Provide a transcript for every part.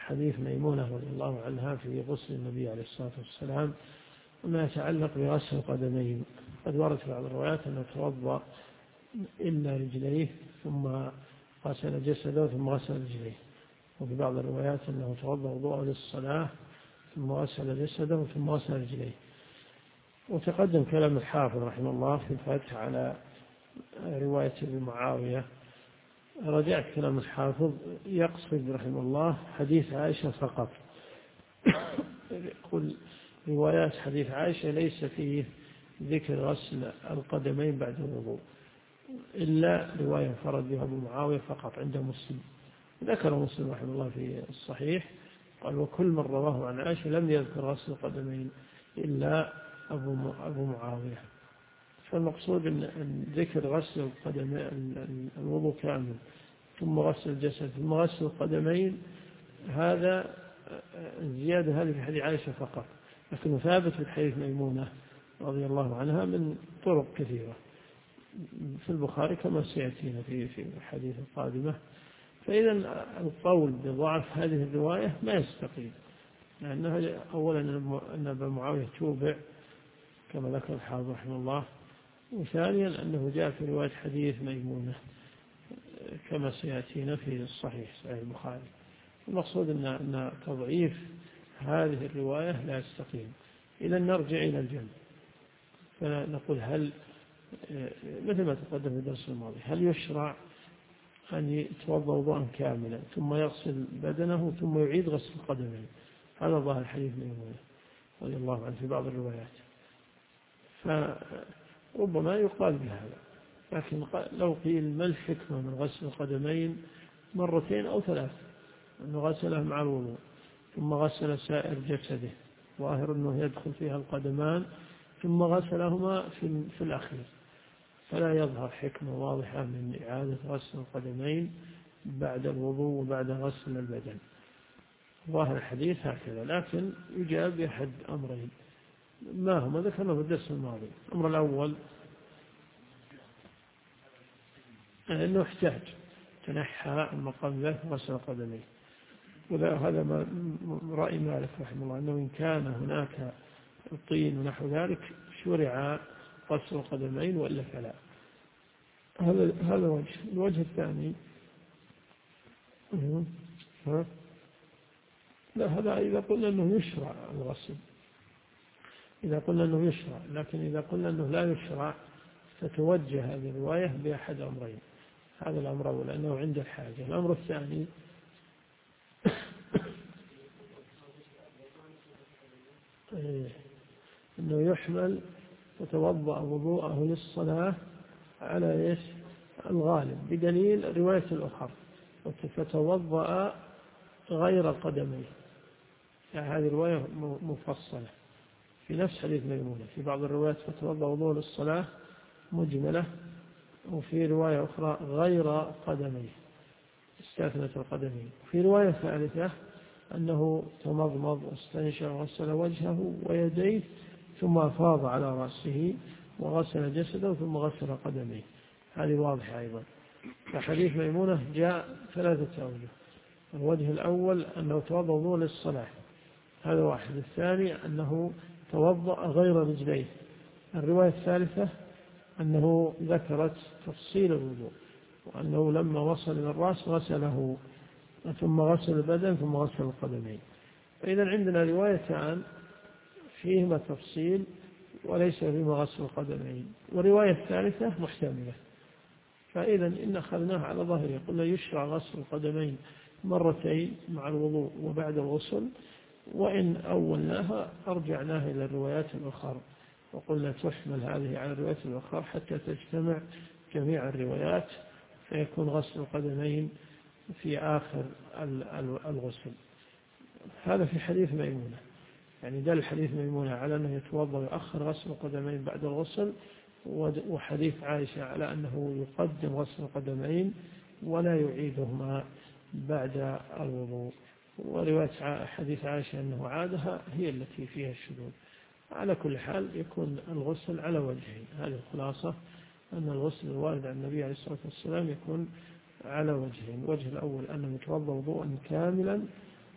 حديث ميمونة رضي الله عنها في غسل النبي عليه الصلاة والسلام وما يتعلق بغسل القدمين. قد ورد في بعض الروايات أنه توضأ إلا رجليه ثم غسل جسده ثم غسل رجليه، وفي بعض الروايات أنه توضأ وضوءه للصلاة ثم غسل جسده ثم غسل رجليه. وتقدم كلام الحافظ رحمه الله في الفتح على رواية ابن معاوية. رجعت كلام الحافظ يقصد رحمه الله حديث عائشة فقط. يقول روايات حديث عائشة ليس فيه ذكر غسل القدمين بعد الوضوء إلا رواية فرد بها أبو معاوية فقط عند مسلم. ذكر مسلم رحمه الله في الصحيح قال وكل من رواه عن عائشة لم يذكر غسل القدمين إلا أبو معاوية. فالمقصود أن ذكر غسل القدمين الوضوء كامل ثم غسل الجسد ثم غسل القدمين هذا الزيادة هذه في حديث عائشة فقط، لكنه ثابت في حديث ميمونة رضي الله عنها من طرق كثيرة في البخاري كما سيأتينا في الحديث القادمة. فإذا القول بضعف هذه الرواية ما يستقيم، لأنها أولا أن أبا معاوية توبع كما ذكر الحافظ رحمه الله، وثانيا أنه جاء في رواية حديث ميمونة كما سيأتينا في الصحيح صحيح البخاري. المقصود أن تضعيف هذه الرواية لا يستقيم. إذا نرجع إلى الجمع فنقول هل مثل ما تقدم في الدرس الماضي هل يشرع أن يتوضأ وضوءا كاملا ثم يغسل بدنه ثم يعيد غسل القدمين؟ هذا ظاهر الحديث ميمونة رضي الله عنه في بعض الروايات، فربما يقال بهذا. لكن لو قيل ما الحكمة من غسل القدمين مرتين أو ثلاث، أنه غسله مع الوضوء ثم غسل سائر جسده، ظاهر أنه يدخل فيها القدمان ثم غسلهما في الأخير، فلا يظهر حكمة واضحة من إعادة غسل القدمين بعد الوضوء وبعد غسل البدن. ظاهر الحديث هكذا، لكن يجاب بأحد أمرين ما هما ذكرنا في الدرس الماضي. الأمر الأول أنه احتاج تنحى المقام ذلك غسل القدمين، وهذا رأي مالك رحمه الله أنه إن كان هناك طين ونحو ذلك شرع غسل القدمين وإلا فلا. هذا وجه. الوجه الثاني لا، هذا إذا قلنا أنه يشرع الغسل، إذا قلنا أنه يشرع، لكن إذا قلنا أنه لا يشرع فتوجه هذه الرواية بأحد أمرين. هذا الأمر الأول أنه عند الحاجة. الأمر الثاني أنه يحمل فتوضأ وضوءه للصلاة على إيش الغالب بدليل الرواية الأخرى فتوضأ غير قدميه. يعني هذه رواية مفصلة في نفس حديث ميمونة. في بعض الروايات فتوضأ وضوء للصلاة مجملة، وفي رواية أخرى غير قدميه استثنت القدمين. في رواية ثالثة أنه تمضمض واستنشق وغسل وجهه ويديه ثم أفاض على رأسه وغسل جسده ثم غسل قدميه. هذه واضحة أيضا. فحديث ميمونة جاء ثلاثة أوجه. الوجه الأول أنه توضأ وضوء للصلاة، هذا واحد. الثاني أنه توضأ غير رجليه. الرواية الثالثة أنه ذكرت تفصيل الوضوء، وأنه لما وصل إلى الرأس غسله ثم غسل البدن ثم غسل القدمين. فإذا عندنا روايتان فيهما تفصيل وليس فيهما غسل القدمين، ورواية ثالثة محتملة. فإذا إن أخذناها على ظاهره قلنا يشرع غسل القدمين مرتين مع الوضوء وبعد الغسل، وإن أولناها أرجعناها إلى الروايات الأخرى وقلنا تحمل هذه على الروايات الأخرى حتى تجتمع جميع الروايات فيكون غسل القدمين في آخر الغسل. هذا في حديث ميمونة، يعني دل حديث ميمونة على أنه يتوضأ ويؤخر غسل القدمين بعد الغسل، وحديث عائشة على أنه يقدم غسل القدمين ولا يعيدهما بعد الوضوء. ورواية حديث عائشة أنه عادها هي التي فيها الشذوذ. على كل حال يكون الغسل على وجهين. هذه الخلاصة، أن الغسل الوارد عن النبي عليه الصلاة والسلام يكون على وجهين. الوجه الأول أنه يتوضأ وضوءا كاملا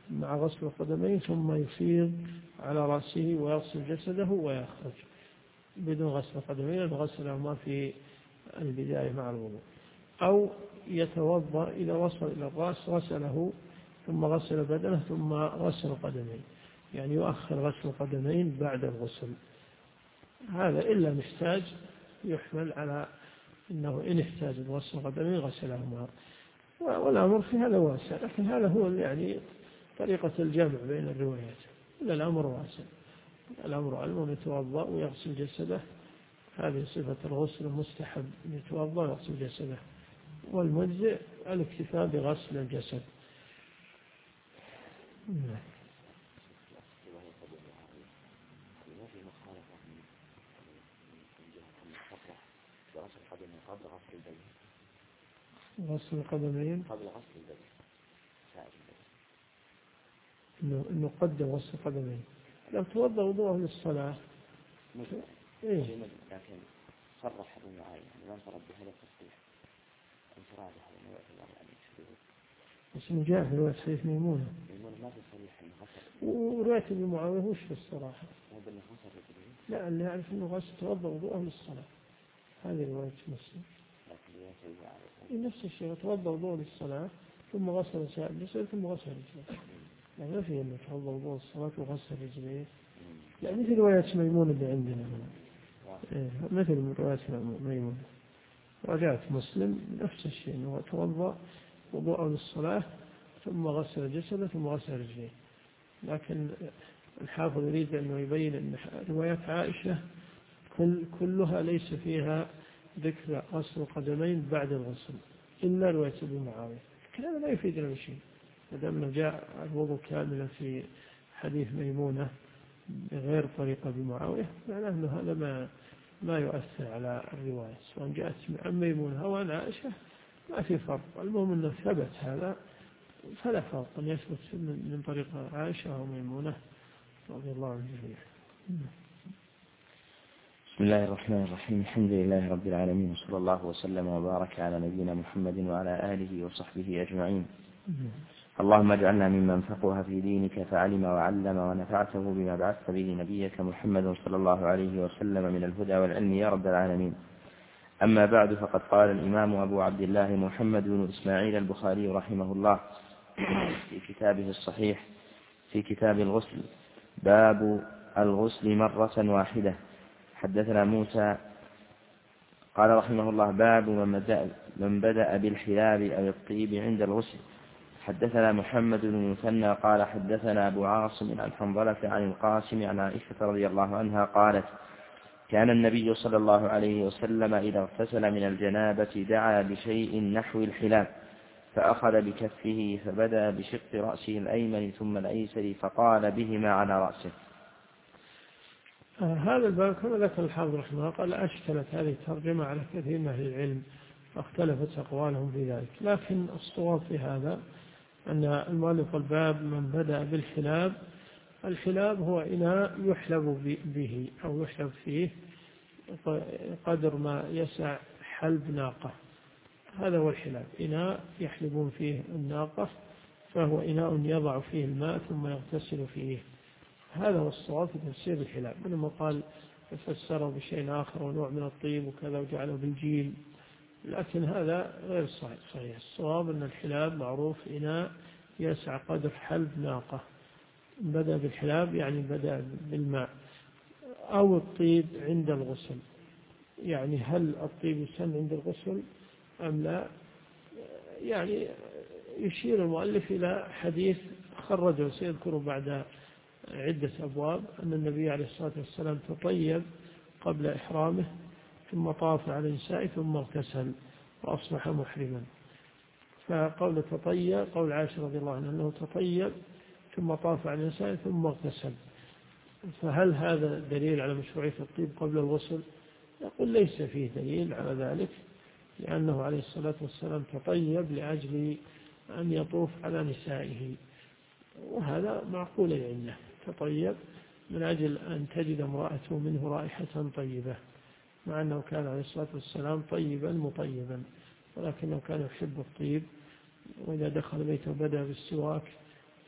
مع غسل القدمين ثم يفيض على رأسه ويغسل جسده ويخرج بدون غسل القدمين، غسلهما في البداية مع الوضوء. أو يتوضأ إذا وصل إلى الرأس غسله ثم غسل بدنه ثم غسل القدمين، يعني يؤخر غسل القدمين بعد الغسل. هذا إلا محتاج يحمل على أنه إن احتاج غسل القدمين غسلهما، والأمر في هذا واسع، لكن هذا هو يعني طريقة الجمع بين الروايات. إلا الأمر واسع، الأمر أن يتوضأ ويغسل جسده، هذه صفة الغسل المستحب، أن يتوضأ ويغسل جسده، والمجزئ الاكتفاء بغسل الجسد. غسل القدمين قبل غسل البدن، إنه قدم غسل القدمين. لو توضأ وضوءه للصلاة إيه؟ لكن صرح بالمعاينة يعني ما انفرد بهذا التصريح انفراد هذا ما يعتبر يعني شبيه. بس جاء في رواية سيف ميمونة ما في صريح انه غسل، ورواية ابن معاوية وش في الصراحة؟ هو بأنه غسل رجليه. لا، اللي يعرف إنه غسل توضأ وضوءه للصلاة، هذه رواية مسلم. نفس الشيء، توضأ وضوء للصلاة ثم غسل سائر جسده ثم غسل رجليه، يعني ما في أنه توضأ وضوء الصلاة وغسل رجليه، يعني مثل رواية ميمونة اللي عندنا مثل رواية ميمونة. رجعت مسلم نفس الشيء، أنه توضأ وضوءه للصلاة ثم غسل جسده ثم غسل رجليه. لكن الحافظ يريد أنه يبين أن روايات عائشة كلها ليس فيها ذكر غسل القدمين بعد الغسل إلا رواية ابن معاوية، لكن هذا لا يفيدنا بشيء ما دام جاء الوضوء كاملا في حديث ميمونة بغير طريقة ابن معاوية، معناه أنه هذا ما يؤثر على الرواية، سواء جاءت عن ميمونة أو عن عائشة ما في فرق. المهم أنه ثبت هذا، فلا فرق أن يثبت من طريق عائشة أو ميمونة رضي الله عنه الجميع. بسم الله الرحمن الرحيم. الحمد لله رب العالمين، وصلى الله وسلم وبارك على نبينا محمد وعلى آله وصحبه أجمعين. اللهم اجعلنا ممن فقه في دينك فعلم وعلم ونفعته بما بعثت به نبيك محمد صلى الله عليه وسلم من الهدى والعلم يا رب العالمين. أما بعد، فقد قال الإمام أبو عبد الله محمد بن إسماعيل البخاري رحمه الله في كتابه الصحيح في كتاب الغسل: باب الغسل مرة واحدة. حدثنا موسى قال رحمه الله: باب من بدأ بالحلاب أو الطيب عند الغسل. حدثنا محمد بن المثنى قال حدثنا أبو عاصم عن حنظلة عن القاسم عن عائشة رضي الله عنها قالت: كان النبي صلى الله عليه وسلم إذا اغتسل من الجنابة دعا بشيء نحو الحلاب، فأخذ بكفه فبدأ بشق رأسه الأيمن ثم الأيسر فقال بهما على رأسه. هذا الباب كما ذكر الحافظ رحمه الله قال: أشكلت هذه الترجمة على كثير من أهل العلم فاختلفت أقوالهم في ذلك، لكن الصواب في هذا أن المؤلف الباب من بدأ بالحلاب. الحلاب هو إناء يحلب به أو يحلب فيه قدر ما يسع حلب ناقة، هذا هو الحلاب، إناء يحلبون فيه الناقة، فهو إناء يضع فيه الماء ثم يغتسل فيه. هذا هو الصواب في تفسير الحلاب، لما قال فسره بشيء آخر ونوع من الطيب وكذا وجعله بالجيل، لكن هذا غير صحيح. الصواب أن الحلاب معروف إناء يسع قدر حلب ناقة. بدأ بالحلاب يعني بدأ بالماء. أو الطيب عند الغسل، يعني هل الطيب يسن عند الغسل أم لا؟ يعني يشير المؤلف إلى حديث خرجه سيذكر بعد عدة أبواب أن النبي عليه الصلاة والسلام تطيب قبل إحرامه ثم طاف على النساء ثم اغتسل وأصبح محرما. فقول تطيب قول عائشة رضي الله عنها أنه تطيب ثم طاف على النساء ثم اغتسل، فهل هذا دليل على مشروعية الطيب قبل الغسل؟ يقول ليس فيه دليل على ذلك، لأنه عليه الصلاة والسلام تطيب لأجل أن يطوف على نسائه، وهذا معقول عنده، تطيب من أجل أن تجد امرأته منه رائحة طيبة، مع أنه كان عليه الصلاة والسلام طيبا مطيبا، ولكنه كان يحب الطيب، وإذا دخل بيته بدأ بالسواك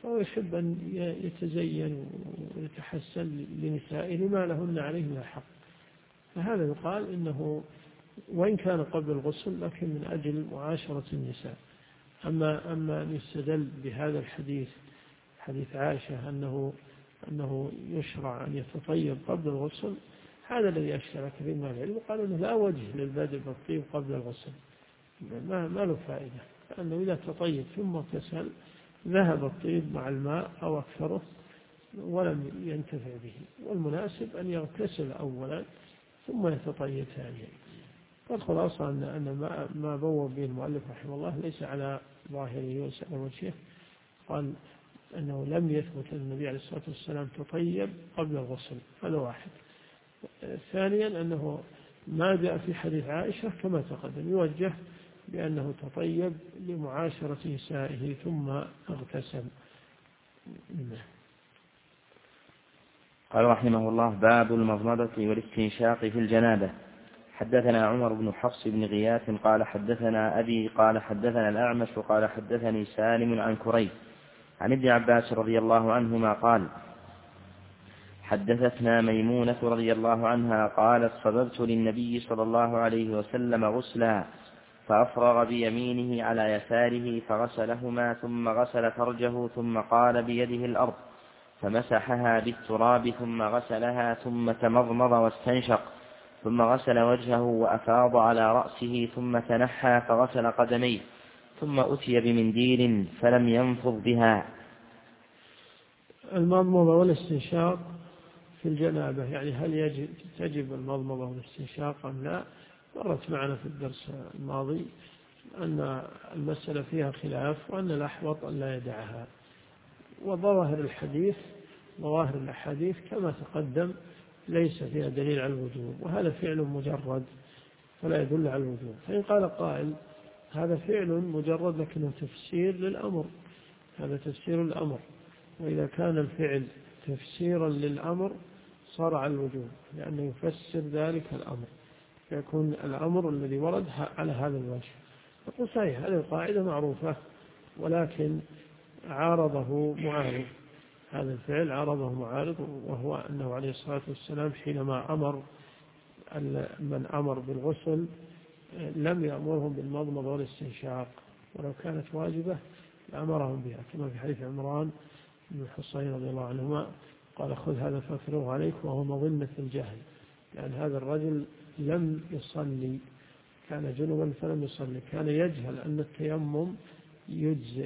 فهو يحب أن يتزين ويتحسن لنسائه لما لهن عليه من حق، فهذا يقال إنه وإن كان قبل الغسل لكن من أجل معاشرة النساء. أما أن يستدل بهذا الحديث، حديث عائشة أنه يشرع أن يتطيب قبل الغسل، هذا الذي أشكل كثير من العلم، وقالوا أنه لا وجه للبدء بالطيب قبل الغسل، ما له فائدة، لأنه إذا تطيب ثم اغتسل ذهب الطيب مع الماء أو أكثره ولم ينتفع به، والمناسب أن يغتسل أولا ثم يتطيب ثانيا. والخلاصة أن ما بوب به المؤلف رحمه الله ليس على ظاهره وليس على وجهه، قال أنه لم يثبت أن النبي عليه الصلاة والسلام تطيب قبل الغسل، هذا واحد. ثانيا أنه ما جاء في حديث عائشة كما تقدم يوجه بأنه تطيب لمعاشرة نسائه ثم اغتسل. قال رحمه الله: باب المضمضة والاستنشاق في الجنابة. حدثنا عمر بن حفص بن غياث قال حدثنا أبي قال حدثنا الأعمش قال حدثني سالم عن كريب عن ابن عباس رضي الله عنهما قال: حدثتنا ميمونة رضي الله عنها قالت: صببت للنبي صلى الله عليه وسلم غسلا فأفرغ بيمينه على يساره فغسلهما ثم غسل فرجه ثم قال بيده الأرض فمسحها بالتراب ثم غسلها ثم تمضمض واستنشق ثم غسل وجهه وأفاض على رأسه ثم تنحى فغسل قدميه ثم أتي بمنديل فلم ينفض بها. المضمضة والاستنشاق في الجنابة، يعني هل تجب المضمضة والاستنشاق أم لا؟ مرت معنا في الدرس الماضي أن المسألة فيها خلاف وأن الأحوط أن لا يدعها، وظواهر الأحاديث كما تقدم ليس فيها دليل على الوجوب، وهذا فعل مجرد فلا يدل على الوجوب. فإن قال قائل هذا فعل مجرد لكنه تفسير للأمر، هذا تفسير الأمر، وإذا كان الفعل تفسيرا للأمر صار على الوجوب لأنه يفسر ذلك الأمر، فيكون الأمر الذي ورد على هذا الوجه. نقول صحيح هذه القاعدة معروفة، ولكن عارضه معارض، هذا الفعل عارضه معارض، وهو أنه عليه الصلاة والسلام حينما أمر من أمر بالغسل لم يأمرهم بالمضمضة والاستنشاق، ولو كانت واجبة لأمرهم بها، كما في حديث عمران بن الحصين رضي الله عنهما قال: خذ هذا فافرغه عليك، وهو مظنة الجهل، لأن هذا الرجل لم يصلي، كان جنبا فلم يصلي، كان يجهل أن التيمم يجزئ،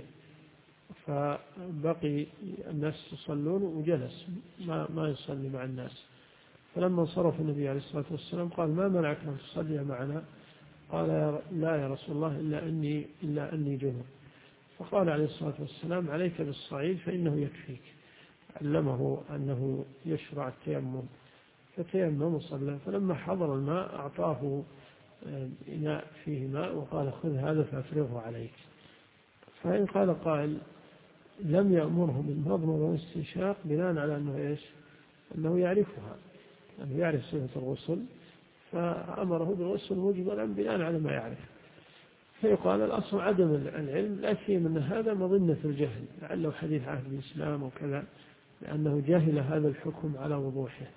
فبقي الناس يصلون وجلس ما يصلي مع الناس، فلما انصرف النبي عليه الصلاة والسلام قال: ما منعك أن تصلي معنا؟ قال: لا يا رسول الله إلا أني جنب. فقال عليه الصلاة والسلام: عليك بالصعيد فإنه يكفيك، علمه أنه يشرع التيمم، فتيمم وصلى، فلما حضر الماء أعطاه إناء فيه ماء وقال: خذ هذا فأفرغه عليك. فإن قال قائل لم يأمره بالمضمضة والاستنشاق بناء على أنه يعرفها، أنه يعرف صفة الغسل، فأمره بالغسل مجملا بناء على ما يعرف، فيقال الأصل عدم العلم، لا سيما أن هذا مظنة الجهل، لعله حديث عهد الإسلام وكذا، لأنه جهل هذا الحكم على وضوحه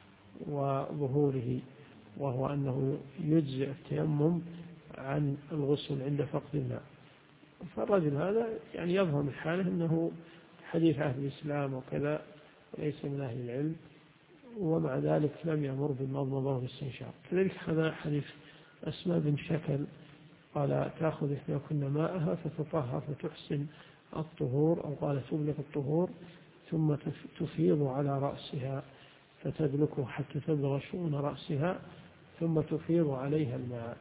وظهوره، وهو أنه يجزئ التيمم عن الغسل عند فقد الماء. فالرجل هذا يعني يظهر من حاله أنه حديث عهد الإسلام وكذا وليس من أهل العلم، ومع ذلك لم يأمر بالمضمضة والاستنشاق. كذلك هذا حديث أسماء بن شكل قال: تأخذ إحداكن ماءها فتطهر فتحسن الطهور، أو قال تبلغ الطهور، ثم تفيض على رأسها فتدلكه حتى تبلغ شؤون رأسها ثم تفيض عليها الماء،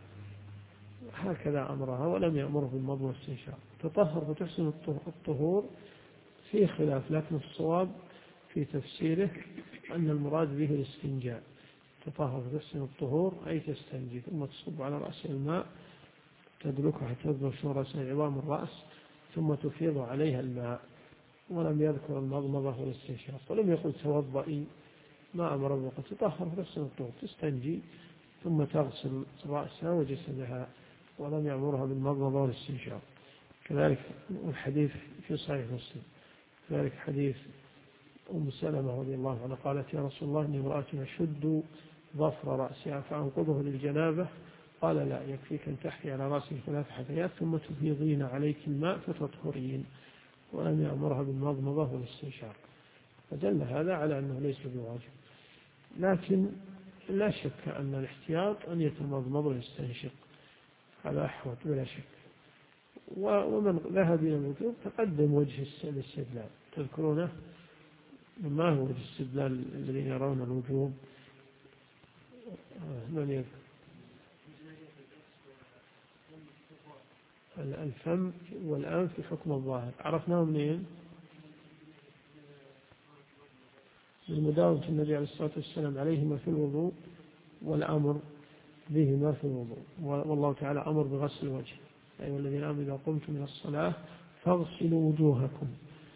هكذا أمرها، ولم يأمره بالمضمضة والاستنشاق. تطهر فتحسن الطهور فيه خلاف، لكن الصواب في تفسيره أن المراد به الاستنجاء، تطهر فتحسن الطهور أي تستنجي، ثم تصب على رأس الماء تدلكه حتى تبلغ شؤون رأسها عظام الرأس ثم تفيض عليها الماء، ولم يذكر المضمضة والاستنشاق، ولم يقل توضئي، ما أمر بقى تطهر فتحسن الطهور، تستنجي ثم تغسل رأسها وجسدها، ولم يأمرها بالمضمضة والاستنشاق. كذلك الحديث في صحيح مسلم ذلك حديث أم سلمة رضي الله عنها قالت: يا رسول الله إني امرأة أشد ظفر رأسها فأنقضه للجنابة. قال: لا، يكفيك أن تحفي على رأسك 3 حثيات ثم تفيضين عليك الماء فتطهرين. ولم يأمرها بالمضمضة والاستنشاق، فدل هذا على أنه ليس بواجب. لكن لا شك أن الاحتياط أن يتمضمض ويستنشق، هذا أحوط بلا شك. ومن ذهب إلى الوجوب تقدم وجه الاستدلال، تذكرونه ما هو وجه الاستدلال الذين يرون الوجوب؟ من يذكر؟ الفم والأنف في حكم الظاهر عرفناه منين؟ من مداومة النبي عليه الصلاة والسلام عليهما في الوضوء والأمر بهما في الوضوء. والله تعالى أمر بغسل الوجه: أيها الذين آمنوا إذا قمتم من الصلاة فاغسلوا وجوهكم.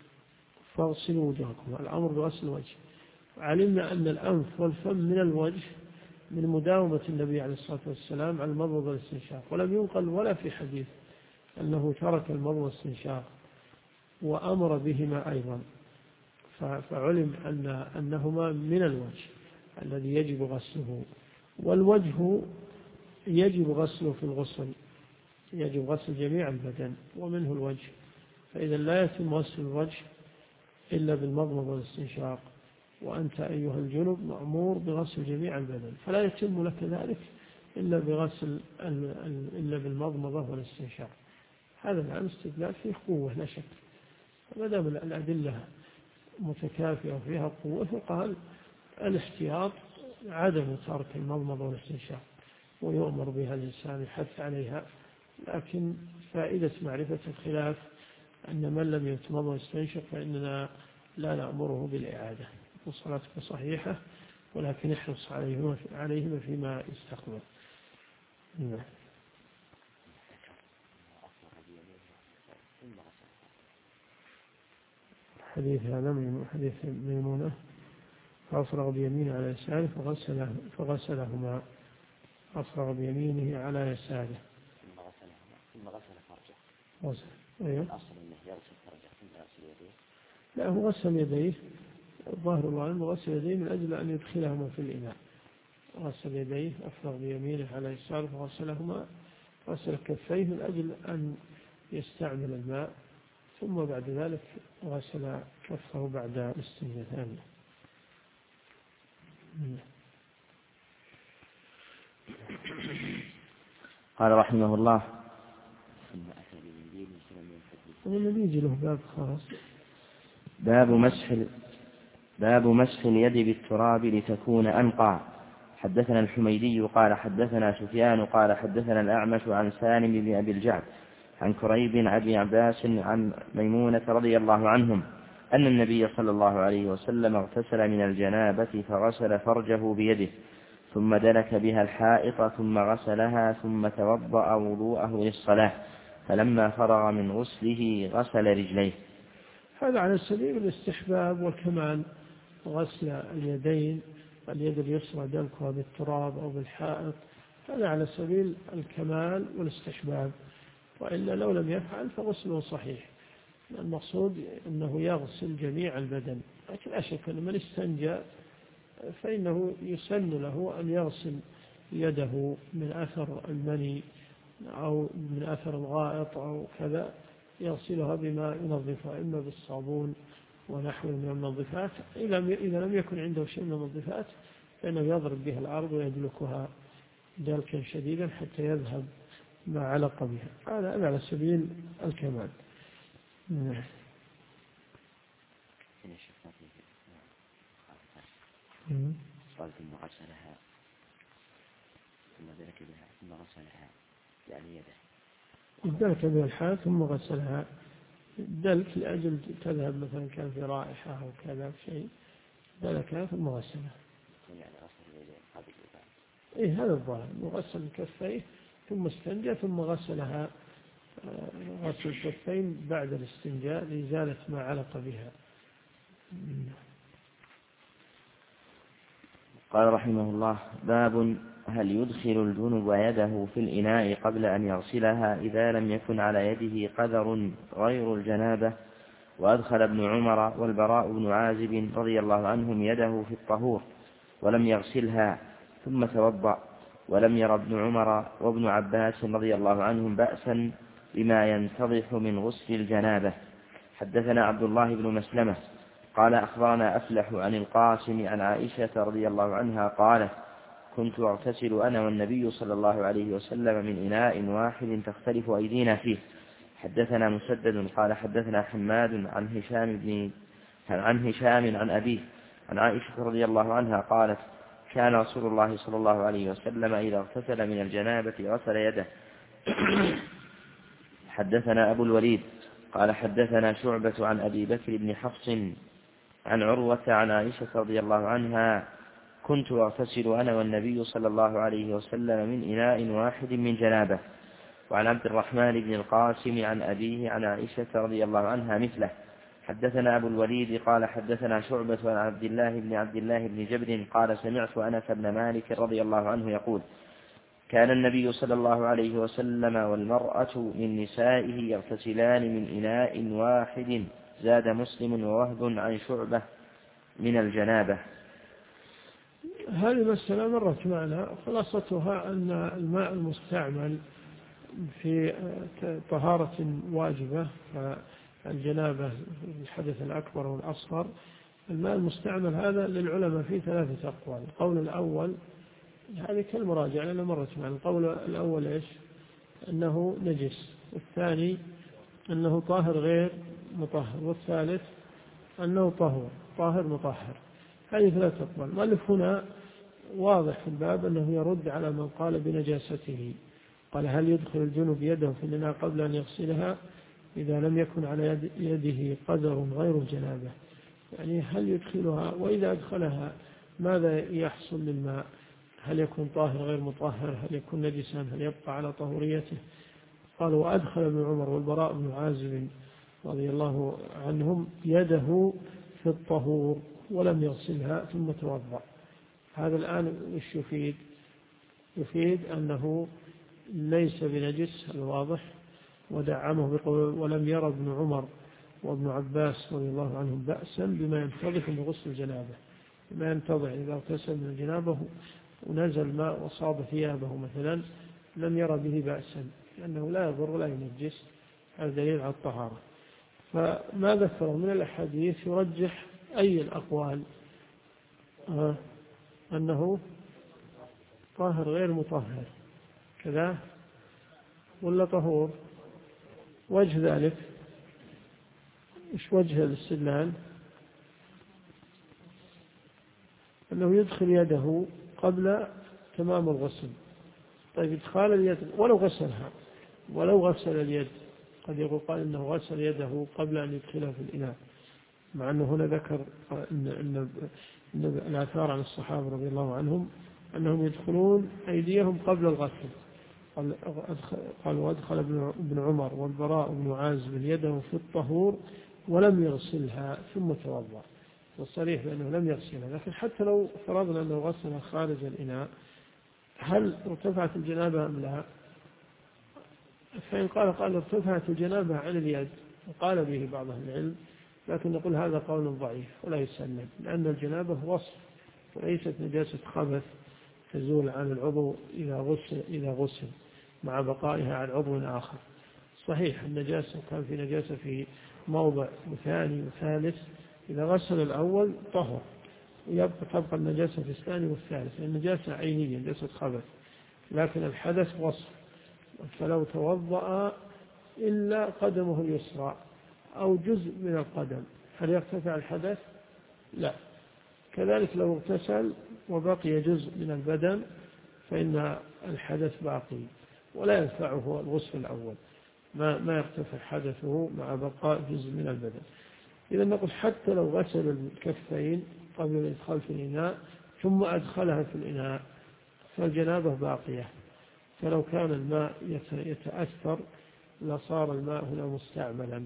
الأمر بغسل الوجه. علمنا أن الأنف والفم من الوجه من مداومة النبي عليه الصلاة والسلام على المضمضة والاستنشاق، ولم ينقل ولا في حديث أنه ترك المضمضة والاستنشاق وأمر بهما أيضا. فعلم أنهما من الوجه الذي يجب غسله، والوجه يجب غسله في الغسل، يجب غسل جميع البدن ومنه الوجه. فإذا لا يتم غسل الوجه إلا بالمضمضة والاستنشاق، وأنت أيها الجنب مأمور بغسل جميع البدن، فلا يتم لك ذلك إلا بالمضمضة والاستنشاق. هذا الآن استدلال فيه قوة لا شك، ما دام الأدلة متكافئة وفيها قوة، فقال الاحتياط عدم ترك المضمضة والاستنشاق، ويؤمر بها الإنسان يحث عليها. لكن فائدة معرفة الخلاف أن من لم يتمضمض ويستنشق فإننا لا نأمره بالإعادة، وصلاتك صحيحة، ولكن احرص عليهما فيما يستقبل. حديث هذا من حديث ميمونة: فأفرغ بيمينه على يساره فغسلهما. أفرغ بيمينه على يساره ثم غسل فرجه. أيوه. الأصل أنه يغسل فرجه ثم غسل يديه. لا، هو غسل يديه، الظاهر الله أنه غسل يديه من أجل أن يدخلهما في الإناء. غسل يديه، أفرغ بيمينه على يساره فغسلهما. غسل كفيه من أجل أن يستعمل الماء، ثم بعد ذلك غسل كفه بعد الاستنجاء ثانية. قال رحمه الله: والذي يجي له باب خاص: باب مسح اليد بالتراب لتكون أنقى. حدثنا الحميدي قال حدثنا سفيان قال حدثنا الأعمش عن سالم بن أبي الجعد عن كريب بن أبي عباس عن ميمونة رضي الله عنهم أن النبي صلى الله عليه وسلم اغتسل من الجنابة فغسل فرجه بيده، ثم دلك بها الحائط ثم غسلها، ثم توضأ وضوءه للصلاة، فلما فرغ من غسله غسل رجليه. هذا على سبيل الاستحباب والكمال، غسل اليدين، اليد اليسرى دلكها بالتراب أو بالحائط، هذا على سبيل الكمال والاستحباب، وإلا لو لم يفعل فغسله صحيح. المقصود أنه يغسل جميع البدن، لكن لا شك أن من استنجى فإنه يسن له أن يغسل يده من أثر المني أو من أثر الغائط أو كذا، يغسلها بما ينظفها إما بالصابون ونحو من المنظفات. إذا لم يكن عنده شيء من المنظفات فإنه يضرب بها الأرض ويدلكها دلكا شديدا حتى يذهب ما علق بها. هذا على سبيل الكمال. قال ثم غسلها ثم دلك بها ثم غسلها، يعني يده دلك بها الحال ثم غسلها. دلك لأجل تذهب مثلا كان في رائحة أو كذا شيء، دلكها ثم غسلها. يعني غسل اليدين قبل الوضوء. هذا الظاهر، غسل كفيه ثم استنجى ثم غسلها، غسل الكفين بعد الاستنجاء لإزالة ما علق بها. قال رحمه الله: باب هل يدخل الجنب يده في الإناء قبل أن يغسلها إذا لم يكن على يده قدر غير الجنابة وأدخل ابن عمر والبراء بن عازب رضي الله عنهم يده في الطهور ولم يغسلها ثم توضأ، ولم ير ابن عمر وابن عباس رضي الله عنهم بأسا بما ينتضح من غسل الجنابة. حدثنا عبد الله بن مسلمة قال أخبرنا أفلح عن القاسم عن عائشة رضي الله عنها قالت: كنت أغتسل أنا والنبي صلى الله عليه وسلم من إناء واحد تختلف أيدينا فيه. حدثنا مسدد قال حدثنا حماد عن هشام عن أبيه عن عائشة رضي الله عنها قالت: كان رسول الله صلى الله عليه وسلم إذا اغتسل من الجنابة غسل يده. حدثنا أبو الوليد قال حدثنا شعبة عن أبي بكر بن حفص عن عروة عن عائشة رضي الله عنها: كنت أغتسل أنا والنبي صلى الله عليه وسلم من إناء واحد من جنابه. وعن عبد الرحمن بن القاسم عن أبيه عن عائشة رضي الله عنها مثله. حدثنا أبو الوليد قال حدثنا شعبة عن عبد الله بن جبر قال سمعت أنس بن مالك رضي الله عنه يقول: كان النبي صلى الله عليه وسلم والمرأة من نسائه يغتسلان من إناء واحد. زاد مسلم ووهب عن شعبة من الجنابة. هذه المسألة مرت معنا، خلاصتها أن الماء المستعمل في طهارة واجبة فالجنابة الحدث الأكبر والأصغر، الماء المستعمل هذا للعلماء فيه 3 أقوال. القول الأول هذه كالمراجعة لأنه مرت معنا. القول الأول إيش؟ أنه نجس، والثاني أنه طاهر غير مطهر، والثالث أنه طاهر مطهر. هذه 3 أقوال. المؤلف هنا واضح في الباب أنه يرد على من قال بنجاسته. قال: هل يدخل الجنب يده في الإناء قبل أن يغسلها إذا لم يكن على يده قدر غير الجنابة؟ يعني هل يدخلها، وإذا أدخلها ماذا يحصل للماء؟ هل يكون طاهر غير مطهر؟ هل يكون نجسا؟ هل يبقى على طهوريته؟ قال: وأدخل ابن عمر والبراء بن عازب رضي الله عنهم يده في الطهور ولم يغسلها ثم توضأ. هذا الآن وش يفيد؟ يفيد أنه ليس بنجس الواضح، ودعمه بقول: ولم ير ابن عمر وابن عباس رضي الله عنهم بأسا بما ينتضح من غسل الجنابة. بما ينتضح إذا اغتسل من الجنابة ونزل ماء وصاب ثيابه مثلا لم ير به بأسا، لأنه لا يضر ولا ينجس. هذا دليل على الطهارة. فما ذكره من الأحاديث يرجح أي الأقوال؟ أنه طاهر غير مطهر كذا ولا طهور؟ وجه ذلك إيش وجه الاستدلال؟ أنه يدخل يده قبل تمام الغسل. طيب إدخال اليد ولو غسل اليد، قد يقول قال إنه غسل يده قبل أن يدخلها في الإناء، مع أنه هنا ذكر إن الآثار عن الصحابة رضي الله عنهم أنهم يدخلون أيديهم قبل الغسل. قال: وأدخل ابن عمر والبراء بن عازب يده في الطهور ولم يغسلها ثم توضأ. والصريح بأنه لم يغسلها، لكن حتى لو فرضنا أنه غسلها خارج الإناء هل ارتفعت الجنابة أم لا؟ فإن قال ارتفعت الجنابة عن اليد، وقال به بعض أهل العلم، لكن نقول هذا قول ضعيف ولا يسلم، لأن الجنابة وصف وليست نجاسة خبث تزول عن العضو إذا غسل مع بقائها عن عضو آخر. صحيح النجاسة كان في نجاسة في موضع وثاني وثالث، إذا غسل الأول طهر، تبقى النجاسة في الثاني والثالث. النجاسة عينية نجاسة خبث، لكن الحدث وصف. فلو توضأ إلا قدمه اليسرى أو جزء من القدم هل يرتفع الحدث؟ لا. كذلك لو اغتسل وبقي جزء من البدن فإن الحدث باقي ولا ينفعه الغسل الأول، ما يرتفع حدثه مع بقاء جزء من البدن. إذا نقول حتى لو غسل الكفين قبل الإدخال في الإناء ثم أدخلها في الإناء فالجنابة باقية. فلو كان الماء يتأثر لصار الماء هنا مستعملا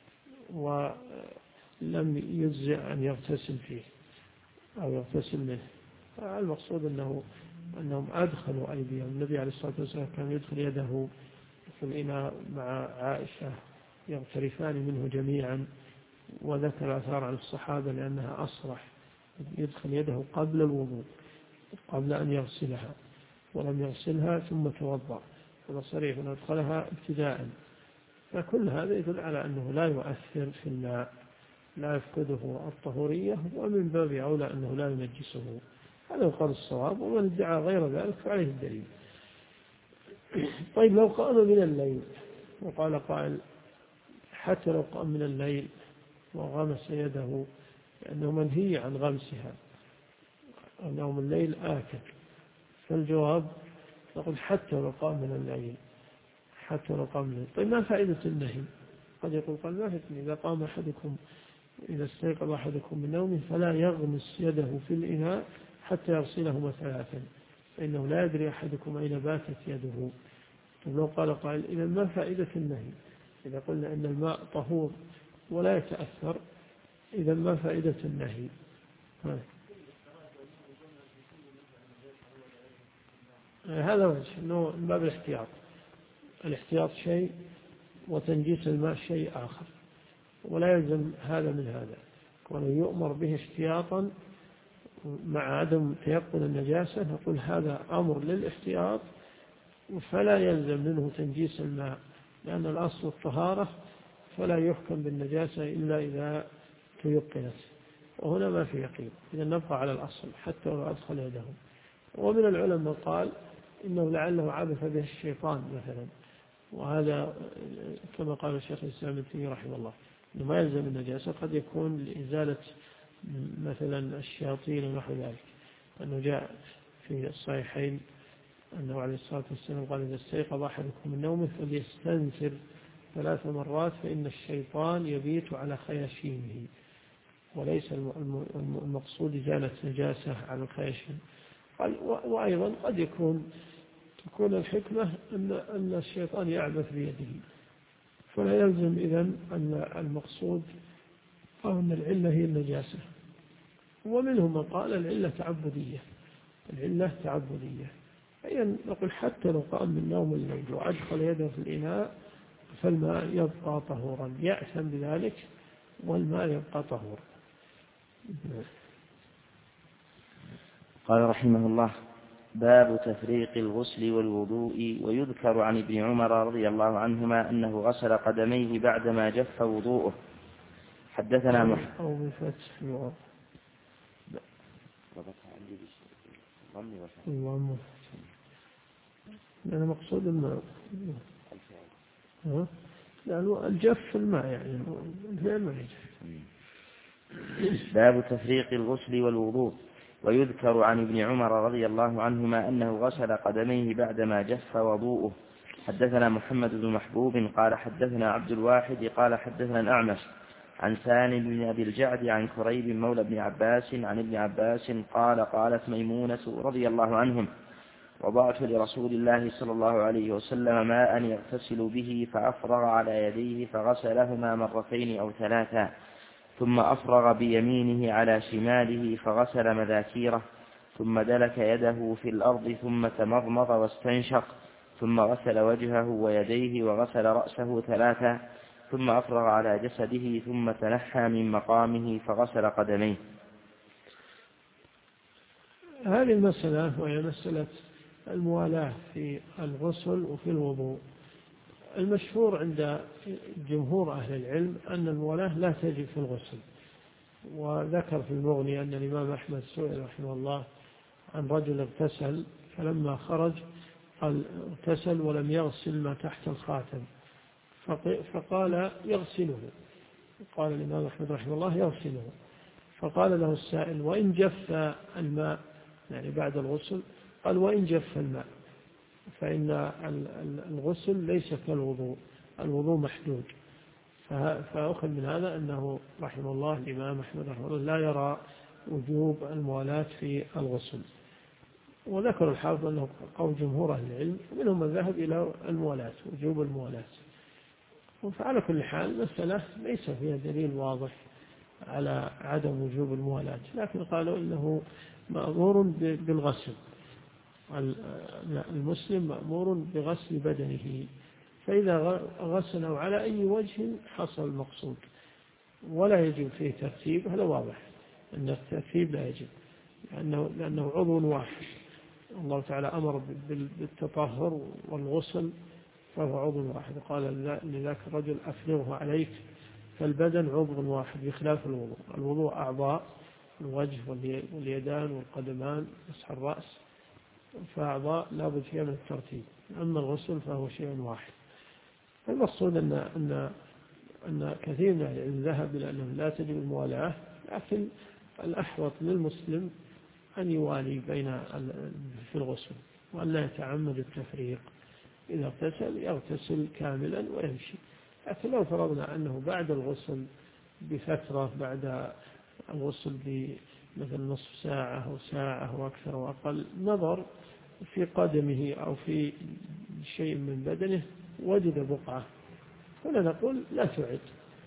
ولم يجزئ أن يغتسل فيه أو يغتسل منه. المقصود أنهم أدخلوا أيديهم. النبي عليه الصلاة والسلام كان يدخل يده في الإناء مع عائشة يغترفان منه جميعا وذكر آثار عن الصحابة لأنها أصرح، يدخل يده قبل الوضوء قبل أن يغسلها، ولم يغسلها ثم توضأ، هذا صريح أن أدخلها ابتداء. فكل هذا يدل على أنه لا يؤثر في الماء، لا يفقده الطهورية، ومن باب أولى أنه لا ينجسه. هذا يقال الصواب، ومن ادعى غير ذلك فعليه الدليل. طيب لو قام من الليل وقال قائل حتى لو قام من الليل وغمس يده لأنه منهي عن غمسها، نوم الليل آكل، فالجواب نقول حتى لو قام من الليل، حتى لو قام من الليل. طيب ما فائدة النهي؟ قد يقول قال ما فائدة إذا قام أحدكم، إذا استيقظ أحدكم من نومه فلا يغمس يده في الإناء حتى يغسلهما ثلاثا، فإنه لا يدري أحدكم أين باتت يده. طيب لو قال قائل إذا ما فائدة النهي؟ إذا قلنا أن الماء طهور ولا يتأثر، إذا ما فائدة النهي؟ هذا وجه أنه من باب الاحتياط. الاحتياط شيء وتنجيس الماء شيء آخر، ولا يلزم هذا من هذا، وأنه يؤمر به احتياطا مع عدم تيقن النجاسة، نقول هذا أمر للاحتياط فلا يلزم منه تنجيس الماء، لأن الأصل الطهارة فلا يحكم بالنجاسة إلا إذا تيقنت، وهنا ما في يقين، إذا نبقى على الأصل حتى لو أدخل يده. ومن العلماء قال إنه لعله عبث به الشيطان مثلا، وهذا كما قال الشيخ الإسلام ابن تيمية رحمه الله، إنه ما يلزم النجاسة، قد يكون لإزالة مثلا الشياطين ونحو ذلك، أنه جاء في الصحيحين أنه عليه الصلاة والسلام قال إذا استيقظ أحدكم من نومه فليستنثر 3 مرات فإن الشيطان يبيت على خياشيمه، وليس المقصود إزالة نجاسة على الخياشيم. وأيضا قد تكون الحكمة أن الشيطان يعبث بيده، فلا يلزم إذن أن المقصود أو أن العلة هي النجاسة. ومنهم من قال العلة تعبدية، العلة تعبدية، أي نقول حتى لو قام من نوم الليل وأدخل يده في الإناء فالماء يبقى طهورا، يأثم بذلك والماء يبقى طهورا. قال رحمه الله: باب تفريق الغسل والوضوء. ويذكر عن ابن عمر رضي الله عنهما أنه غسل قدميه بعدما جف وضوءه. حدثنا أو بفتح الله، لأن مقصود الماء، لأنه الجف الماء يعني الفعل ما يجف. باب تفريق الغسل والوضوء. ويذكر عن ابن عمر رضي الله عنهما أنه غسل قدميه بعدما جف وضوءه. حدثنا محمد بن محبوب قال حدثنا عبد الواحد قال حدثنا الأعمش عن سالم بن أبي الجعد عن كريب مولى ابن عباس عن ابن عباس قال قالت ميمونة رضي الله عنهم: وضعت لرسول الله صلى الله عليه وسلم ماء يغتسل به فأفرغ على يديه فغسلهما 2 أو 3، ثم أفرغ بيمينه على شماله فغسل مذاكيره، ثم دلك يده في الأرض ثم تمضمض واستنشق، ثم غسل وجهه ويديه وغسل رأسه 3، ثم أفرغ على جسده ثم تنحى من مقامه فغسل قدميه. هذه المسألة وهي مسألة الموالاة في الغسل وفي الوضوء. المشهور عند جمهور أهل العلم أن الموالاة لا تجب في الغسل. وذكر في المغني أن الإمام أحمد سئل رحمه الله عن رجل اغتسل فلما خرج قال اغتسل ولم يغسل ما تحت الخاتم، فقال يغسله. قال الإمام أحمد رحمه الله يغسله. فقال له السائل: وإن جف الماء، يعني بعد الغسل؟ قال: وإن جف الماء فإن الغسل ليس كالوضوء، الوضوء محدود. فأخذ من هذا أنه رحمه الله الإمام أحمد رحمه الله لا يرى وجوب الموالاة في الغسل. وذكر الحافظ أنه قول جمهور أهل العلم، ومنهم من ذهب إلى الموالاة، وجوب الموالاة. فعلى كل حال مسألة ليس فيها دليل واضح على عدم وجوب الموالاة، لكن قالوا إنه مأمور بالغسل، المسلم مأمور بغسل بدنه، فإذا غسله على أي وجه حصل المقصود. ولا يجب فيه ترتيب، هذا واضح أن الترتيب لا يجب، لأنه عضو واحد. الله تعالى أمر بالتطهر والغسل فهو عضو واحد، قال لذاك الرجل أفرغه عليك، فالبدن عضو واحد بخلاف الوضوء. الوضوء أعضاء، الوجه واليدان والقدمان، مسح الرأس، فأعضاء لا بد فيها من الترتيب. أما الغسل فهو شيء واحد. المقصود أن كثير من العلم ذهب إلى أنه لا تجب الموالاة، لكن الأحوط للمسلم أن يوالي في الغسل، وأن لا يتعمد التفريق. إذا اغتسل يغتسل كاملا ويمشي. لكن لو فرضنا أنه بعد الغسل بفترة، بعد الغسل بمثل نصف ساعة أو ساعة أو أكثر وأقل، نظر في قدمه أو في شيء من بدنه وجد بقعة، هنا نقول لا تعد،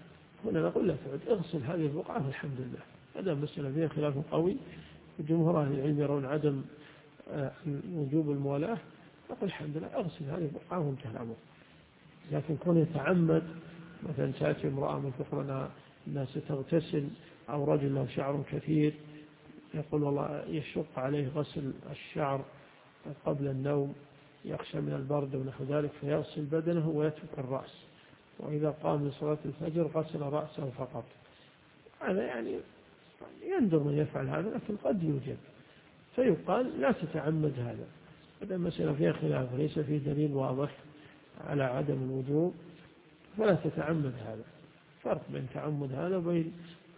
اغسل هذه البقعة والحمد لله. هذا مسألة فيها خلاف قوي، جمهور أهل العلم يرون عدم وجوب الموالاة، نقول الحمد لله اغسل هذه البقعة وانتهى الأمر. لكن كون يتعمد، مثلا تأتي امرأة من فقرنا الناس تغتسل، أو رجل له شعر كثير يقول والله يشق عليه غسل الشعر قبل النوم، يخشى من البرد ونحو ذلك، فيغسل بدنه ويترك الرأس، وإذا قام لصلاة الفجر غسل رأسه فقط. هذا يعني يندر من يفعل هذا، لكن قد يوجد، فيقال لا تتعمد هذا. هذا مسألة فيها خلاف، ليس فيه دليل واضح على عدم الوجوب، فلا تتعمد هذا. فرق بين تعمد هذا وبين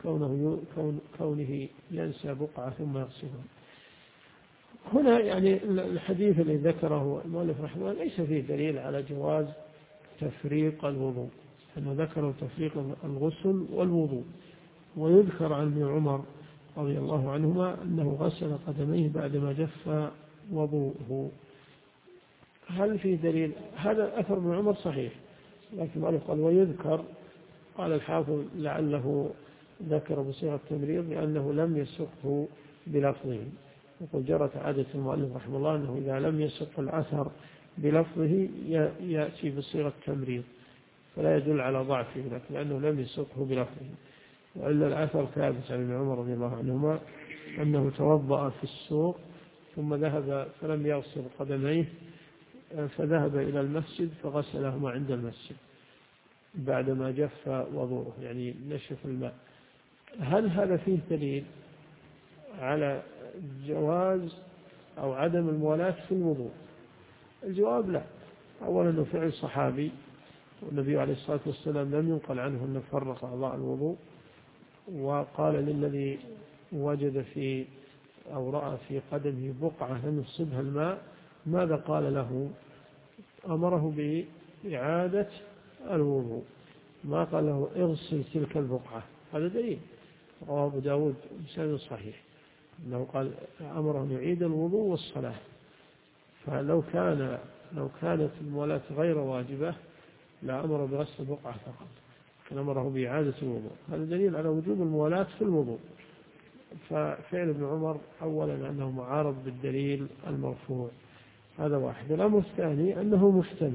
كونه ينسى بقعة ثم يغسلها. هنا يعني الحديث الذي ذكره المؤلف رحمه الله ليس فيه دليل على جواز تفريق الوضوء، أنه ذكروا تفريق الغسل والوضوء. ويذكر عن ابن عمر رضي الله عنهما أنه غسل قدميه بعدما جف وضوءه. هل في دليل؟ هذا أثر ابن عمر صحيح، لكن قال ويذكر، قال الحافظ لعله ذكر بصيغة التمريض لأنه لم يسقه بلفظه. يقول جرت عادة المؤلف رحمه الله أنه إذا لم يسق الأثر بلفظه يأتي بصيغة التمريض، فلا يدل على ضعفه، لأنه لم يسقه بلفظه. وإلا الأثر ثابت عن ابن عمر رضي الله عنهما أنه توضأ في السوق ثم ذهب فلم يغسل قدميه، فذهب إلى المسجد فغسلهما عند المسجد بعدما جف وضوءه، يعني نشف الماء. هل هذا فيه دليل على جواز أو عدم الموالاة في الوضوء؟ الجواب لا. أولا أنه فعل صحابي، والنبي عليه الصلاة والسلام لم ينقل عنه أنه فرق أعضاء الوضوء. وقال للذي وجد في أو رأى في قدمه بقعة لم يصبها الماء ماذا قال له؟ أمره بإعادة الوضوء، ما قال له اغسل تلك البقعة. هذا دليل، رواه أبو داود بسند صحيح أنه قال أمره أن يعيد الوضوء والصلاة. فلو كانت الموالاة غير واجبة لا أمر بغسل البقعة فقط، كان أمره بإعادة الوضوء. هذا دليل على وجوب الموالاة في الوضوء. ففعل ابن عمر أولا أنه معارض بالدليل المرفوع، هذا واحد. الأمر الثاني أنه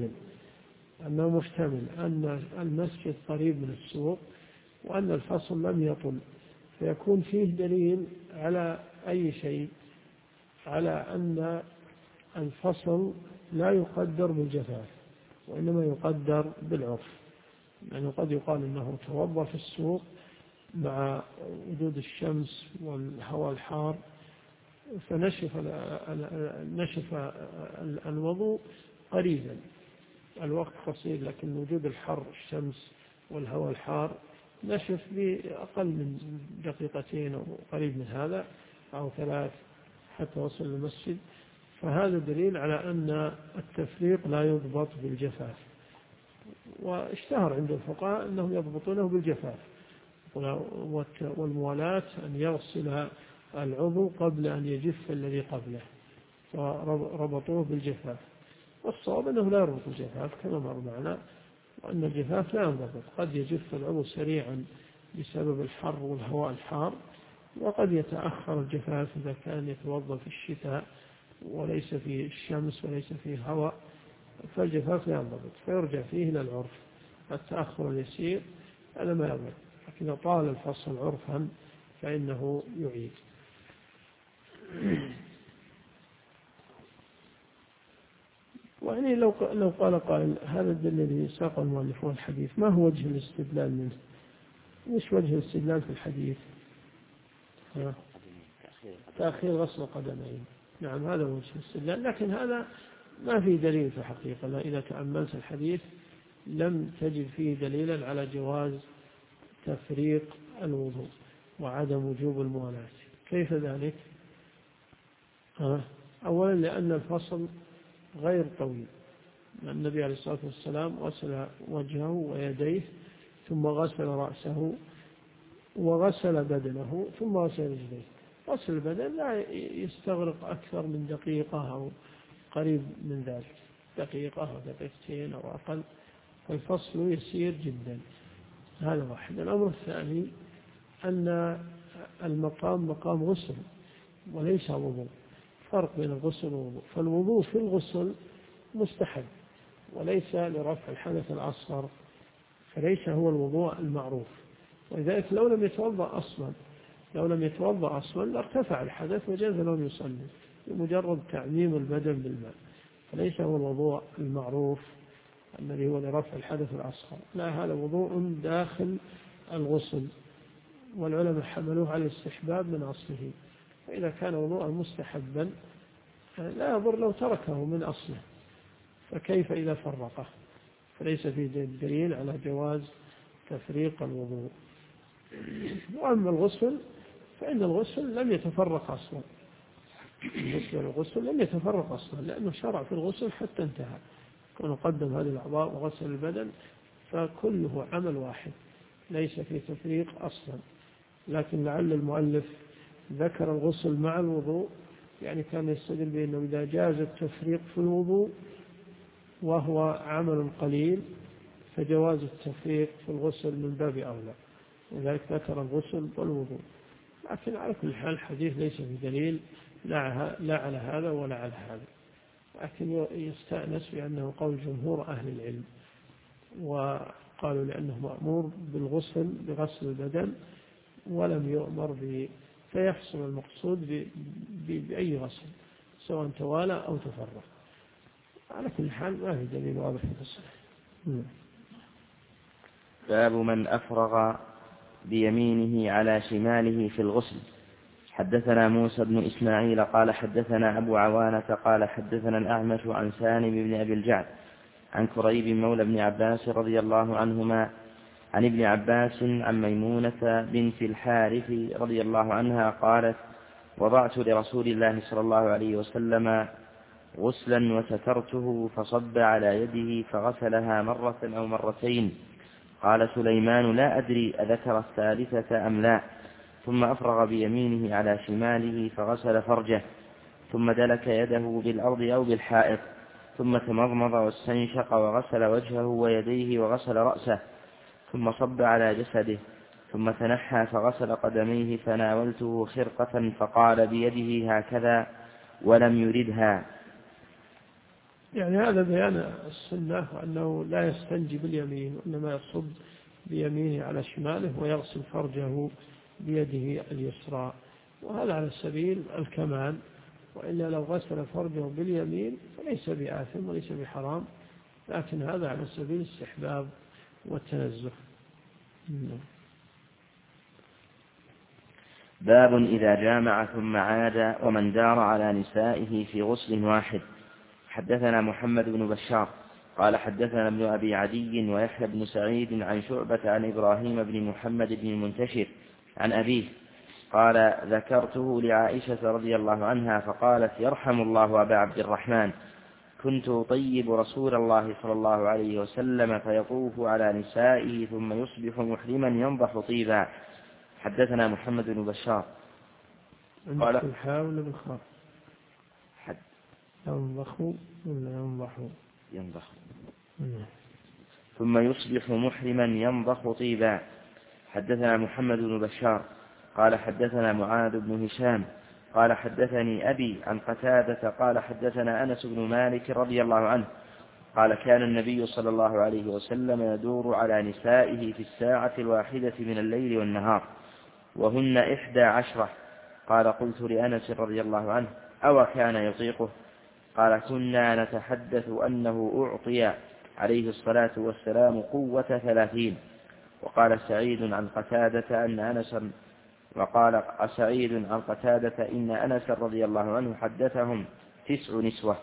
محتمل أن المسجد قريب من السوق وأن الفصل لم يطل، فيكون فيه دليل على أي شيء، على أن الفصل لا يقدر بالجفاف وإنما يقدر بالعرف. يعني قد يقال أنه توضأ في السوق مع وجود الشمس والهواء الحار فنشف الوضوء قريبا، الوقت قصير، لكن وجود الحر الشمس والهواء الحار نشف بأقل من دقيقتين أو قريب من هذا أو 3 حتى وصل المسجد. فهذا دليل على أن التفريق لا يضبط بالجفاف. واشتهر عند الفقهاء أنهم يضبطونه بالجفاف، والموالاة أن يغسل العضو قبل أن يجف الذي قبله، فربطوه بالجفاف. والصواب أنه لا يربط الجفاف كما مر معنا، وأن الجفاف لا ينضبط، قد يجف العضو سريعا بسبب الحر والهواء الحار، وقد يتأخر الجفاف إذا كان يتوضأ في الشتاء وليس فيه الشمس وليس فيه هواء، فالجفاف لا ينضبط، فيرجع فيه إلى العرف. التأخر اليسير هذا ما يضبط، لكن إذا طال الفصل عرفا فإنه يعيد. ويعني لو قال قائل هذا الدليل الذي ساق المؤلف هو الحديث، ما هو وجه الاستدلال منه؟ وش وجه الاستدلال في الحديث؟ تأخير غسل القدمين. نعم هذا وجه الاستدلال، لكن هذا ما في دليل في الحقيقة. إذا تأملت الحديث لم تجد فيه دليلا على جواز تفريق الوضوء وعدم وجوب الموالاة. كيف ذلك؟ أولا لأن الفصل غير طويل. النبي عليه الصلاة والسلام غسل وجهه ويديه ثم غسل رأسه وغسل بدنه ثم غسل رجليه. غسل البدن لا يستغرق أكثر من دقيقة أو قريب من ذلك، دقيقة أو دقيقتين أو أقل، فالفصل يسير جدا. هذا واحد. الأمر الثاني أن المقام مقام غسل وليس وضوء، فرق بين الغسل والوضوء. فالوضوء في الغسل مستحب وليس لرفع الحدث الأصغر، فليس هو الوضوء المعروف. ولذلك لو لم يتوضأ أصلا لارتفع الحدث وجاز له يصلي بمجرد تعميم البدن بالماء، فليس هو الوضوء المعروف الذي هو لرفع الحدث الأصغر. لا، هذا وضوء داخل الغسل، والعلماء حملوه على الاستحباب من أصله. فإذا كان وضوءا مستحبا لا يضر لو تركه من أصله، فكيف إذا فرقه؟ فليس فيه دليل على جواز تفريق الوضوء. وأما الغسل فإن الغسل لم يتفرق أصلا. الغسل لم يتفرق أصلا لأنه شرع في الغسل حتى انتهى، كون قدم هذه الأعضاء وغسل البدن فكله عمل واحد ليس فيه تفريق أصلا. لكن لعل المؤلف ذكر الغسل مع الوضوء، يعني كان يستدل بأنه إذا جاز التفريق في الوضوء وهو عمل قليل فجواز التفريق في الغسل من باب أولى، لذلك ذكر الغسل والوضوء. لكن على كل حال الحديث ليس بدليل لا على هذا ولا على هذا، لكن يستأنس بأنه قول جمهور أهل العلم، وقالوا لأنه مأمور بالغسل بغسل البدن ولم يؤمر فيحصل المقصود بأي غسل سواء توالى أو تفرق. على كل حال ما في دليل واضح في الصحيح. باب من أفرغ بيمينه على شماله في الغسل. حدثنا موسى بن إسماعيل قال حدثنا أبو عوانة قال حدثنا الأعمش عن سالم بن أبي الجعد عن كريب مولى بن عباس رضي الله عنهما عن ابن عباس عن ميمونة بنت الحارث رضي الله عنها قالت وضعت لرسول الله صلى الله عليه وسلم غسلا وسترته فصب على يده فغسلها مرة أو مرتين. قال سليمان لا أدري أذكر الثالثة أم لا. ثم أفرغ بيمينه على شماله فغسل فرجه، ثم دلك يده بالأرض أو بالحائط، ثم تمضمض واستنشق وغسل وجهه ويديه وغسل رأسه، ثم صب على جسده، ثم تنحى فغسل قدميه. فناولته خرقة فقال بيده هكذا ولم يردها. يعني هذا بيان السنة وأنه لا يستنجي باليمين، وإنما يصب بيمينه على شماله ويغسل فرجه بيده اليسرى، وهذا على سبيل الكمال. وإلا لو غسل فرجه باليمين فليس بآثم وليس بحرام، لكن هذا على سبيل الاستحباب والتنزه. باب إذا جامع ثم عاد ومن دار على نسائه في غسل واحد. حدثنا محمد بن بشار قال حدثنا ابن أبي عدي ويحيى بن سعيد عن شعبة عن إبراهيم بن محمد بن المنتشر عن أبيه قال ذكرته لعائشة رضي الله عنها فقالت يرحم الله أبا عبد الرحمن كنت أطيب رسول الله صلى الله عليه وسلم فيطوف على نسائه ثم يصبح محرما ينضح طيبا. حدثنا محمد بن بشار قال الحاول بالخاء ينضح ولا ينضح ثم يصبح محرما ينضح طيبا. حدثنا محمد بن بشار قال حدثنا معاذ بن هشام قال حدثني أبي عن قتادة قال حدثنا أنس بن مالك رضي الله عنه قال كان النبي صلى الله عليه وسلم يدور على نسائه في الساعة الواحدة من الليل والنهار وهن 11. قال قلت لأنس رضي الله عنه أو كان يطيقه؟ قال كنا نتحدث أنه أعطي عليه الصلاة والسلام قوة 30. وقال سعيد عن قتادة إن أنس رضي الله عنه حدثهم 9 نسوة.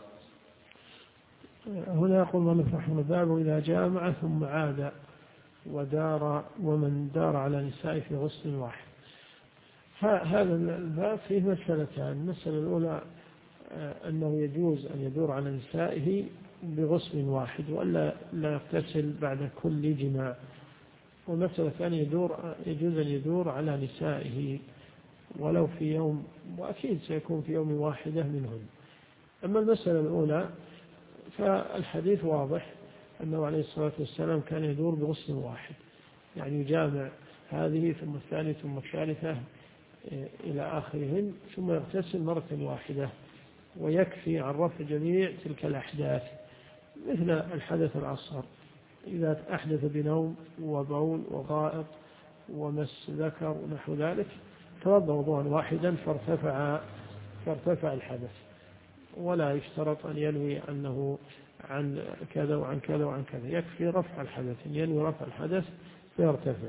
هنا يقول من رحمه الله إذا جامع ثم عاد ودار ومن دار على نسائه في غسل واحد. هذا الباب فيه مسألتان. المسألة الأولى أنه يجوز أن يدور على نسائه بغسل واحد وألا لا يغتسل بعد كل جماع. والمسألة الثانية يجوز أن يدور على نسائه ولو في يوم، وأكيد سيكون في يوم واحدة منهن. أما المسألة الأولى فالحديث واضح أنه عليه الصلاة والسلام كان يدور بغسل واحد، يعني يجامع هذه ثم الثانية ثم الثالثة إلى آخرهن ثم يغتسل مرة واحدة، ويكفي عن رفع جميع تلك الأحداث مثل الحدث الأصغر إذا أحدث بنوم وبول وغائط ومس ذكر ونحو ذلك توضأ وضوءا واحدا فارتفع الحدث، ولا يشترط أن ينوي أنه عن كذا وعن كذا وعن كذا، يكفي رفع الحدث، ينوي رفع الحدث فيرتفع.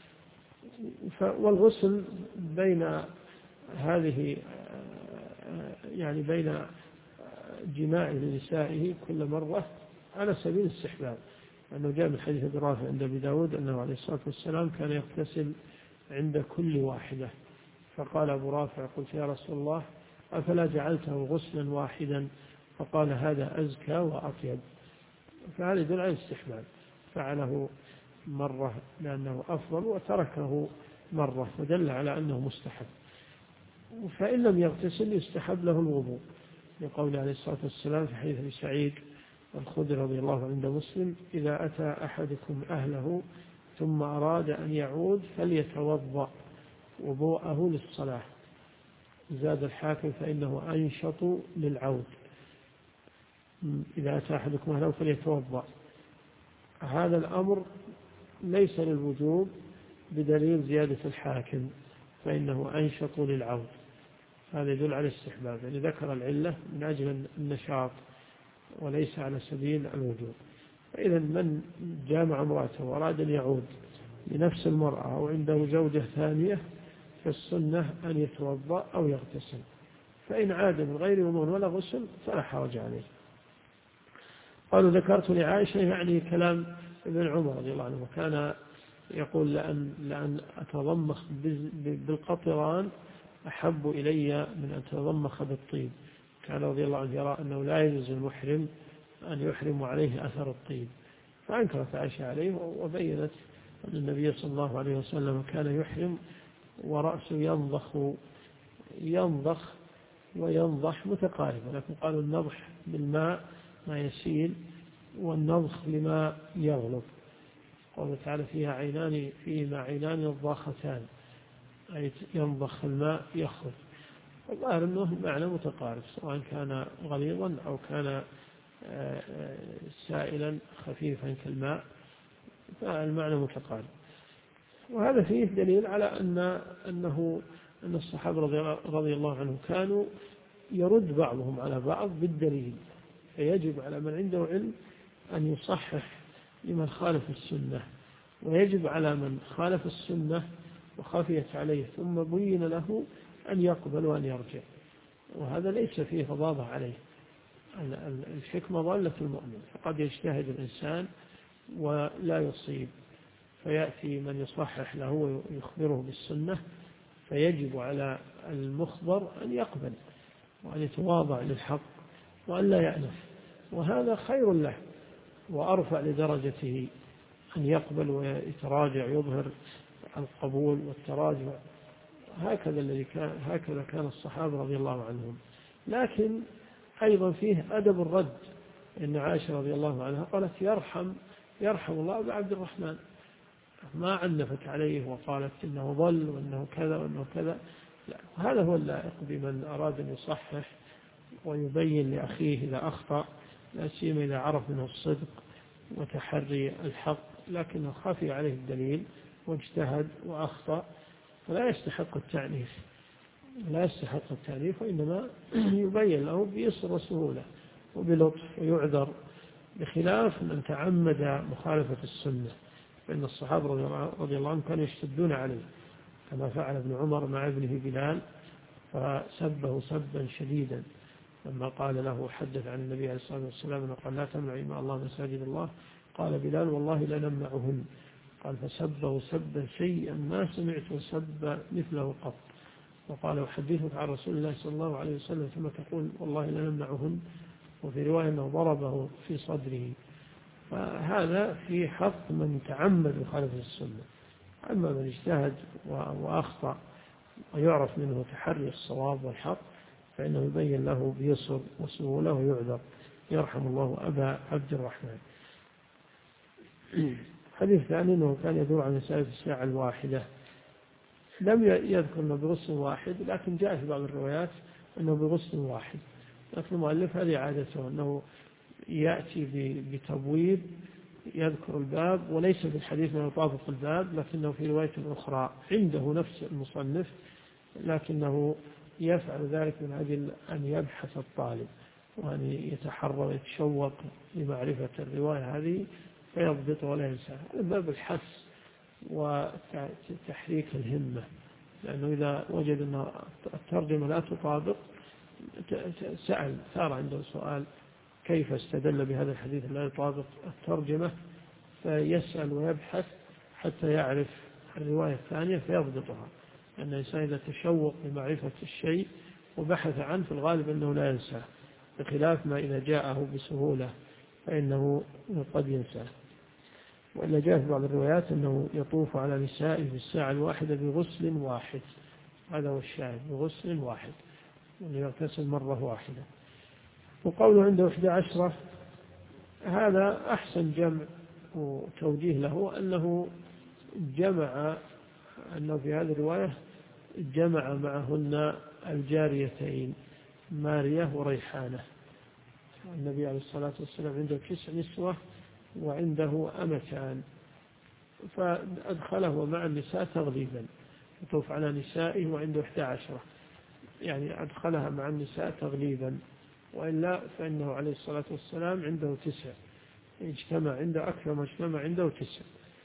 والغسل بين هذه يعني بين جماع لنسائه كل مرة على سبيل الاستحباب، أنه جاء من حديث أبي رافع عند أبي داود أنه عليه الصلاة والسلام كان يغتسل عند كل واحدة. فقال أبو رافع قلت يا رسول الله أفلا جعلته غسلا واحدا؟ فقال هذا أزكى وأطيب. فهذا يدل على الاستحباب، فعله مرة لأنه أفضل وتركه مرة فدل على أنه مستحب. فإن لم يغتسل يستحب له الوضوء، لقول عليه الصلاة والسلام في حديث أبي سعيد الخدري رضي الله عنه عند مسلم إذا أتى أحدكم أهله ثم أراد أن يعود فليتوضأ وضوءه للصلاة. زاد الحاكم فإنه أنشط للعود. إذا أتى أحدكم أهله فليتوضأ. هذا الأمر ليس للوجوب بدليل زيادة الحاكم فإنه أنشط للعود، هذا يدل على الاستحباب، يعني ذكر العلة من أجل النشاط وليس على سبيل الوجوب. فإذا من جامع امرأته وأراد أن يعود لنفس المرأة أو عنده زوجة ثانية فالسنة أن يتوضأ أو يغتسل، فإن عاد من غير وضوء ولا غسل فلا حرج عليه. قالوا ذكرت لعائشة يعني كلام ابن عمر رضي الله عنه، كان يقول لأن أتضمخ بالقطران أحب إلي من أن أتضمخ بالطيب. كان رضي الله عنه يرى أنه لا يجوز المحرم أن يحرم عليه أثر الطيب، فأنكرت عائشة عليه وبينت أن النبي صلى الله عليه وسلم كان يحرم ورأسه ينضخ وينضح متقارب، ولكن قالوا النضح بالماء ما يسيل والنضخ لما يغلب. قال تعالى فيهما عينان نضاختان، أي ينضخ الماء يخرج. والظاهر أنه معنى متقارب سواء كان غليظا أو كان سائلا خفيفا كالماء، فالمعنى متقارب. وهذا فيه دليل على أن الصحابة رضي الله عنهم كانوا يرد بعضهم على بعض بالدليل، فيجب على من عنده علم أن يصحح لمن خالف السنة، ويجب على من خالف السنة وخفيت عليه ثم بين له أن يقبل وأن يرجع، وهذا ليس فيه فضاضة عليه. الحكمة ضالة المؤمن، فقد يجتهد الإنسان ولا يصيب، فيأتي من يصحح له ويخبره بالسنة، فيجب على المخبر أن يقبل وأن يتواضع للحق وأن لا يأنف، وهذا خير له وأرفع لدرجته أن يقبل ويتراجع، يظهر القبول والتراجع. هكذا كان الصحابة رضي الله عنهم. لكن أيضا فيه أدب الرد، إن عائشة رضي الله عنها قالت يرحم الله أبا عبد الرحمن، ما عنفت عليه وقالت إنه ضل وإنه كذا وإنه كذا. لا، هذا هو اللائق بمن أراد أن يصحح ويبين لأخيه إذا أخطأ لا سيما إذا عرف منه الصدق وتحري الحق، لكنه خفي عليه الدليل واجتهد وأخطأ، فلا يستحق التعنيف، وإنما يبين له بيسر وسهولة وبلطف ويعذر، بخلاف من تعمد مخالفة السنة، فإن الصحابة رضي الله عنهم كانوا يشتدون عليه، كما فعل ابن عمر مع ابنه بلال فسبه سبا شديدا لما قال له حدث عن النبي عليه الصلاة والسلام أنه قال لا تمنع إماء الله مساجد الله، قال بلال والله لنمنعهن، قال فسبه سبا شيئا ما سمعت سب مثله قط، وقال أحدثك عن رسول الله صلى الله عليه وسلم ثم تقول والله لنمنعهن، وفي رواية أنه ضربه في صدره. فهذا في حق من تعمد مخالفة السنة. أما من اجتهد وأخطأ ويعرف منه تحري الصواب والحق فإنه يبين له بيسر وسهولة ويعذر. يرحم الله أبا عبد الرحمن. حديث ثاني أنه كان يدور عن مسألة الساعة الواحدة، لم يذكر أنه بغسل واحد، لكن جاء في بعض الروايات أنه بغسل واحد، لكن المؤلف هذه عادته أنه يأتي بتبويب يذكر الباب، وليس في الحديث ما يطابق الباب، لكنه في رواية أخرى عنده نفس المصنف، لكنه يفعل ذلك من أجل أن يبحث الطالب وأن يتحرى ويتشوق لمعرفة الرواية هذه فيضبط ولا ينسى. الباب الحث وتحريك الهمة، لأنه إذا وجد أن الترجمة لا تطابق سأل، ثار عنده سؤال كيف استدل بهذا الحديث لا يطابق الترجمة، فيسأل ويبحث حتى يعرف الرواية الثانية فيضبطها. أن الإنسان إذا تشوق لمعرفة الشيء وبحث عنه في الغالب أنه لا ينساه، بخلاف ما إذا جاءه بسهولة فإنه قد ينساه. وإلا جاء في بعض الروايات أنه يطوف على نسائه في الساعة الواحدة بغسل واحد، هذا هو الشاهد، بغسل واحد، أنه يغتسل مرة واحدة. وقوله عنده 11 هذا أحسن جمع وتوجيه له، أنه جمع، أنه في هذه الرواية جمع معهن الجاريتين مارية وريحانة. النبي عليه الصلاة والسلام عنده 9 نسوة وعنده أمتان، فأدخله مع النساء تغليبا، يطوف على نسائه وعنده 11، يعني أدخلها مع النساء تغليبا، وإلا فإنه عليه الصلاة والسلام عنده 9، اجتمع عنده أكثر ما اجتمع عنده 9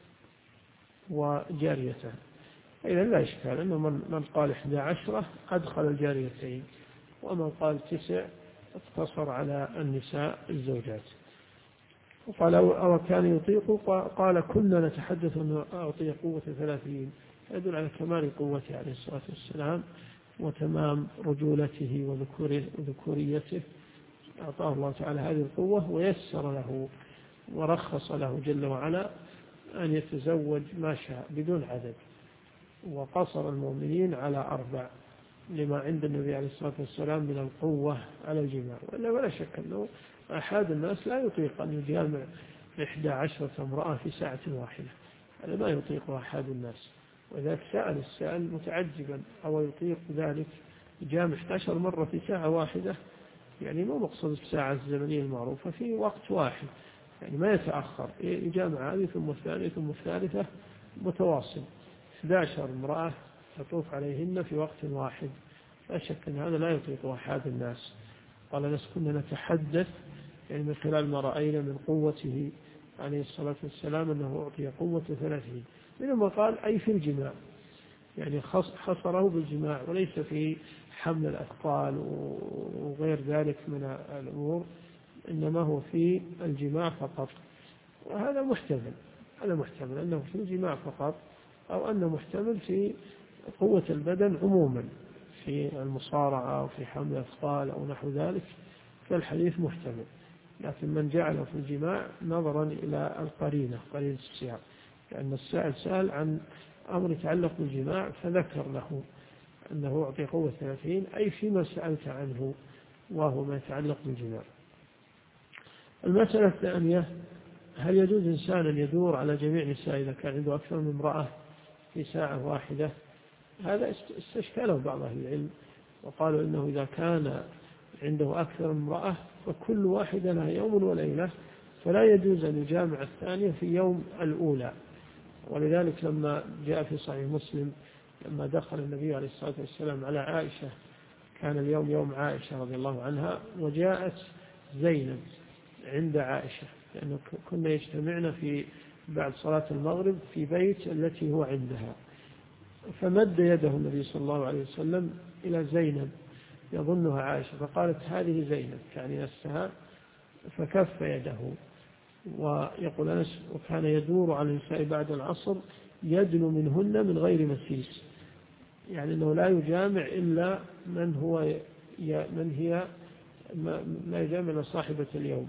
وجاريتان. إذا لا إشكال أنه من قال 11 أدخل الجاريتين، ومن قال 9 اقتصر على النساء الزوجات. وقال أو كان يطيق، قال كنا نتحدث أنه أعطي قوة 30، يدل على كمال قوته عليه الصلاة والسلام وتمام رجولته وذكوريته. أعطاه الله تعالى هذه القوة ويسر له ورخص له جل وعلا أن يتزوج ما شاء بدون عدد، وقصر المؤمنين على 4 لما عند النبي عليه الصلاة والسلام من القوة على الجماع. ولا شك أنه أحد الناس لا يطيق أن يجامع 11 امرأة في ساعة واحدة، هذا ما يطيق أحد الناس. وإذا سأل السائل متعجبا أو يطيق ذلك يجامع 11 مرة في ساعة واحدة، يعني ما مقصد الساعة الزمنية المعروفة، في وقت واحد، يعني ما يتأخر، يجامع هذه ثم الثانية ثم الثالثة متواصل، 11 امرأة تطوف عليهن في وقت واحد. لا شك أن هذا لا يطيق أحد الناس. قال ناس كنا نتحدث يعني من خلال ما رأينا من قوته عليه الصلاة والسلام أنه أعطي قوة 30، منما قال أي في الجماع، يعني حصره بالجماع وليس في حمل الأثقال وغير ذلك من الأمور، إنما هو في الجماع فقط. وهذا محتمل، هذا محتمل أنه في الجماع فقط، أو أنه محتمل في قوة البدن عموما في المصارعة أو في حمل الأثقال أو نحو ذلك، فالحديث محتمل. لكن من جعله في الجماع نظرا إلى القرينة، قرينة السياق، لأن السائل سأل عن أمر يتعلق بالجماع فذكر له أنه أعطي قوة 30، أي فيما سألت عنه وهو ما يتعلق بالجماع. المسألة الثانية، هل يجوز إنسان أن يدور على جميع نساء إذا كان عنده أكثر من امرأة في ساعة واحدة؟ هذا استشكاله بعض أهل العلم، وقالوا إنه إذا كان عنده أكثر من امرأة فكل واحدة لها يوم وليلة، فلا يجوز أن يجامع الثانية في يوم الأولى. ولذلك لما جاء في صحيح مسلم لما دخل النبي عليه الصلاة والسلام على عائشة، كان اليوم يوم عائشة رضي الله عنها، وجاءت زينب عند عائشة، لأنه كنا يجتمعنا في بعد صلاة المغرب في بيت التي هو عندها، فمد يده النبي صلى الله عليه وسلم إلى زينب يظنها عائشة، فقالت هذه زينب يعني نفسها، فكف يده. ويقول أنس وكان يدور على النساء بعد العصر يدنو منهن من غير مسيس، يعني أنه لا يجامع إلا من هي لا يجامع صاحبة اليوم.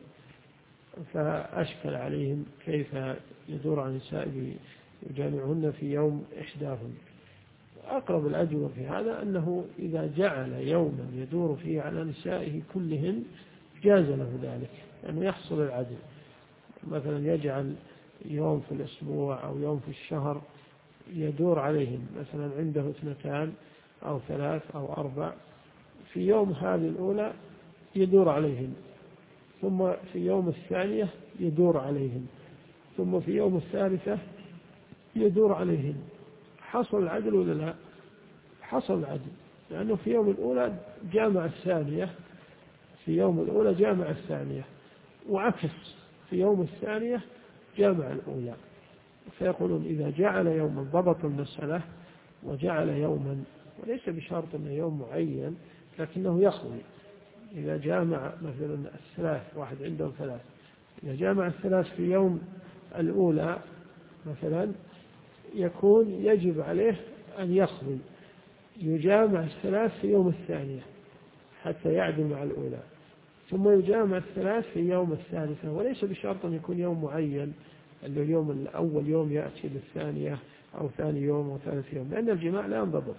فأشكل عليهم كيف يدور على النساء يجامعهن في يوم إحداهن. أقرب الأجوبة في هذا أنه إذا جعل يوما يدور فيه على نسائه كلهن جاز له ذلك، لأنه يحصل العدل. مثلا يجعل يوم في الأسبوع أو يوم في الشهر يدور عليهم، مثلا عنده 2 أو 3 أو 4، في يوم هذه الأولى يدور عليهم، ثم في يوم الثانية يدور عليهم، ثم في يوم الثالثة يدور عليهم. حصل العدل ولا لا؟ حصل العدل، لأنه في يوم الأولى جامع الثانية، في يوم الأولى جامع الثانية، وعكس في يوم الثانية جامع الأولى. فيقولون إذا جعل يوما ضبط المسألة وجعل يوما، وليس بشرط أنه يوم معين لكنه يخوي. إذا جامع مثلا الثلاث، واحد عنده 3، إذا جامع الثلاث في يوم الأولى مثلا يكون يجب عليه أن يخوي يجامع الثلاث في يوم الثانية حتى يعدل مع الأولى، ثم يجامع الثلاث في يوم الثالثة، وليس بشرط أن يكون يوم معين، اللي اليوم الأول يوم يأتي بالثانية أو ثاني يوم أو ثالث يوم، لأن الجماع لا ينضبط.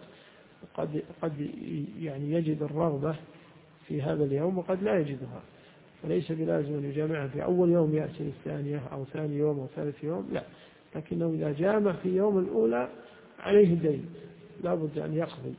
قد يعني يجد الرغبة في هذا اليوم وقد لا يجدها، فليس بلازم أن يجامعها في أول يوم يأتي الثانية أو ثاني يوم أو ثالث يوم، لا، لكنه إذا جامع في يوم الأولى عليه دين، لابد أن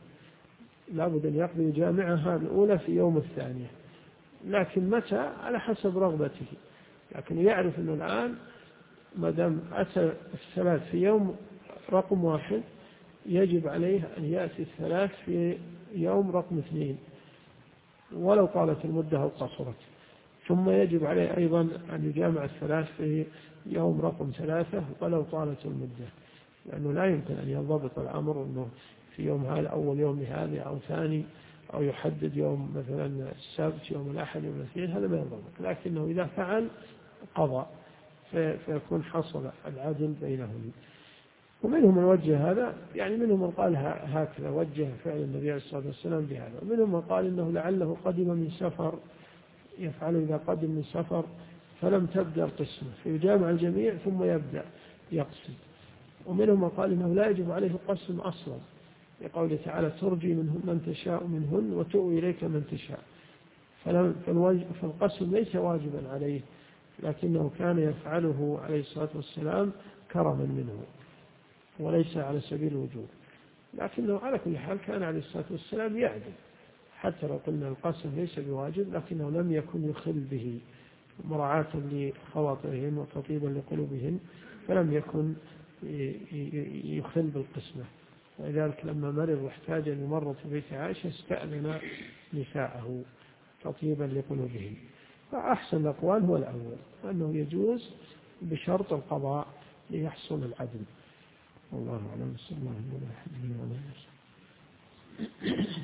يقضي يجامعها الأولى في يوم الثانية، لكن متى على حسب رغبته. لكن يعرف أنه الآن ما دام أتى الثلاث في يوم رقم 1 يجب عليه أن يأتي الثلاث في يوم رقم 2 ولو طالت المدة أو قصرت، ثم يجب عليه أيضا أن يجامع الثلاث في يوم رقم 3 ولو طالت المدة، لأنه لا يمكن أن ينضبط الأمر أنه في يوم هذا أول يوم لهذا أو ثاني، أو يحدد يوم مثلا السبت يوم الأحد يوم الاثنين، هذا ما ينضبط. لكنه إذا فعل قضى فيكون حصل العدل بينهم. ومنهم من وجه هذا، يعني منهم من قال هكذا وجه فعل النبي عليه الصلاة والسلام بهذا، ومنهم من قال إنه لعله قدم من سفر، يفعل إذا قدم من سفر فلم تبدأ القسمة فيجامع الجميع ثم يبدأ يقسم. ومنهم من قال إنه لا يجب عليه القسم أصلا، يقول تعالى ترجي من تشاء منهن وتؤوي إليك من تشاء، فالقسم ليس واجبا عليه، لكنه كان يفعله عليه الصلاة والسلام كرما منه وليس على سبيل الوجوب. لكنه على كل حال كان عليه الصلاة والسلام يعدل، حتى لو قلنا القسم ليس بواجب لكنه لم يكن يخل به مراعاة لخواطرهم وتطيبا لقلوبهم، فلم يكن يخل بالقسمة. ولذلك لما مرض واحتاج أن يمرض في بيت عائشة استأذن نساءه تطيبا لقلوبهم. فأحسن الأقوال هو الأول، أنه يجوز بشرط القضاء ليحصل العدل. والله أعلم. صلى الله عليه وسلم.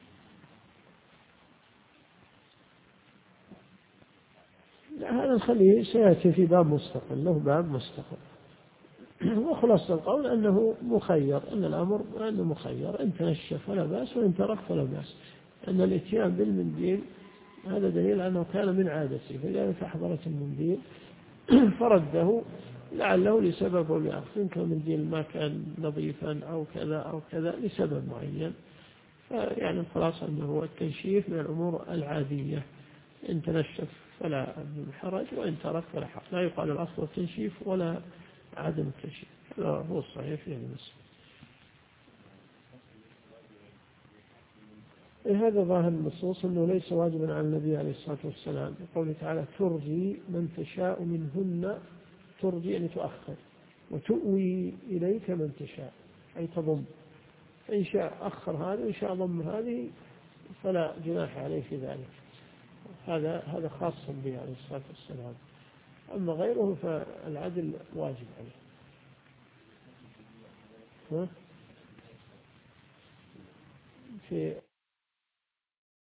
هذا نخليه سيأتي في باب مستقل، له باب مستقل. وخلاص القول أنه مخير، أن الأمر أنه مخير، إن تنشف فلا بأس وإن ترك فلا بأس. أن الاتيان بالمنديل هذا دليل أنه كان من عادته، فإذا فأحضرت المنديل فرده لعله لسبب أو لآخر، يمكن المنديل ما كان نظيفا أو كذا أو كذا لسبب معين، فيعني الخلاصة أنه التنشيف من الأمور العادية، إن تنشف فلا حرج وإن ترك فلا حرج، لا يقال الأصل التنشيف ولا عدم التنشيف، هذا هو الصحيح في المسألة. هذا ظاهر النصوص أنه ليس واجبا على النبي عليه الصلاة والسلام، يقول تعالى ترجي من تشاء منهن، ترجي يعني تؤخر، وتؤوي إليك من تشاء أي تضم، إن شاء أخر هذا وإن شاء ضم هذه فلا جناح عليه في ذلك. هذا خاص به عليه الصلاة والسلام، أما غيره فالعدل واجب عليه. في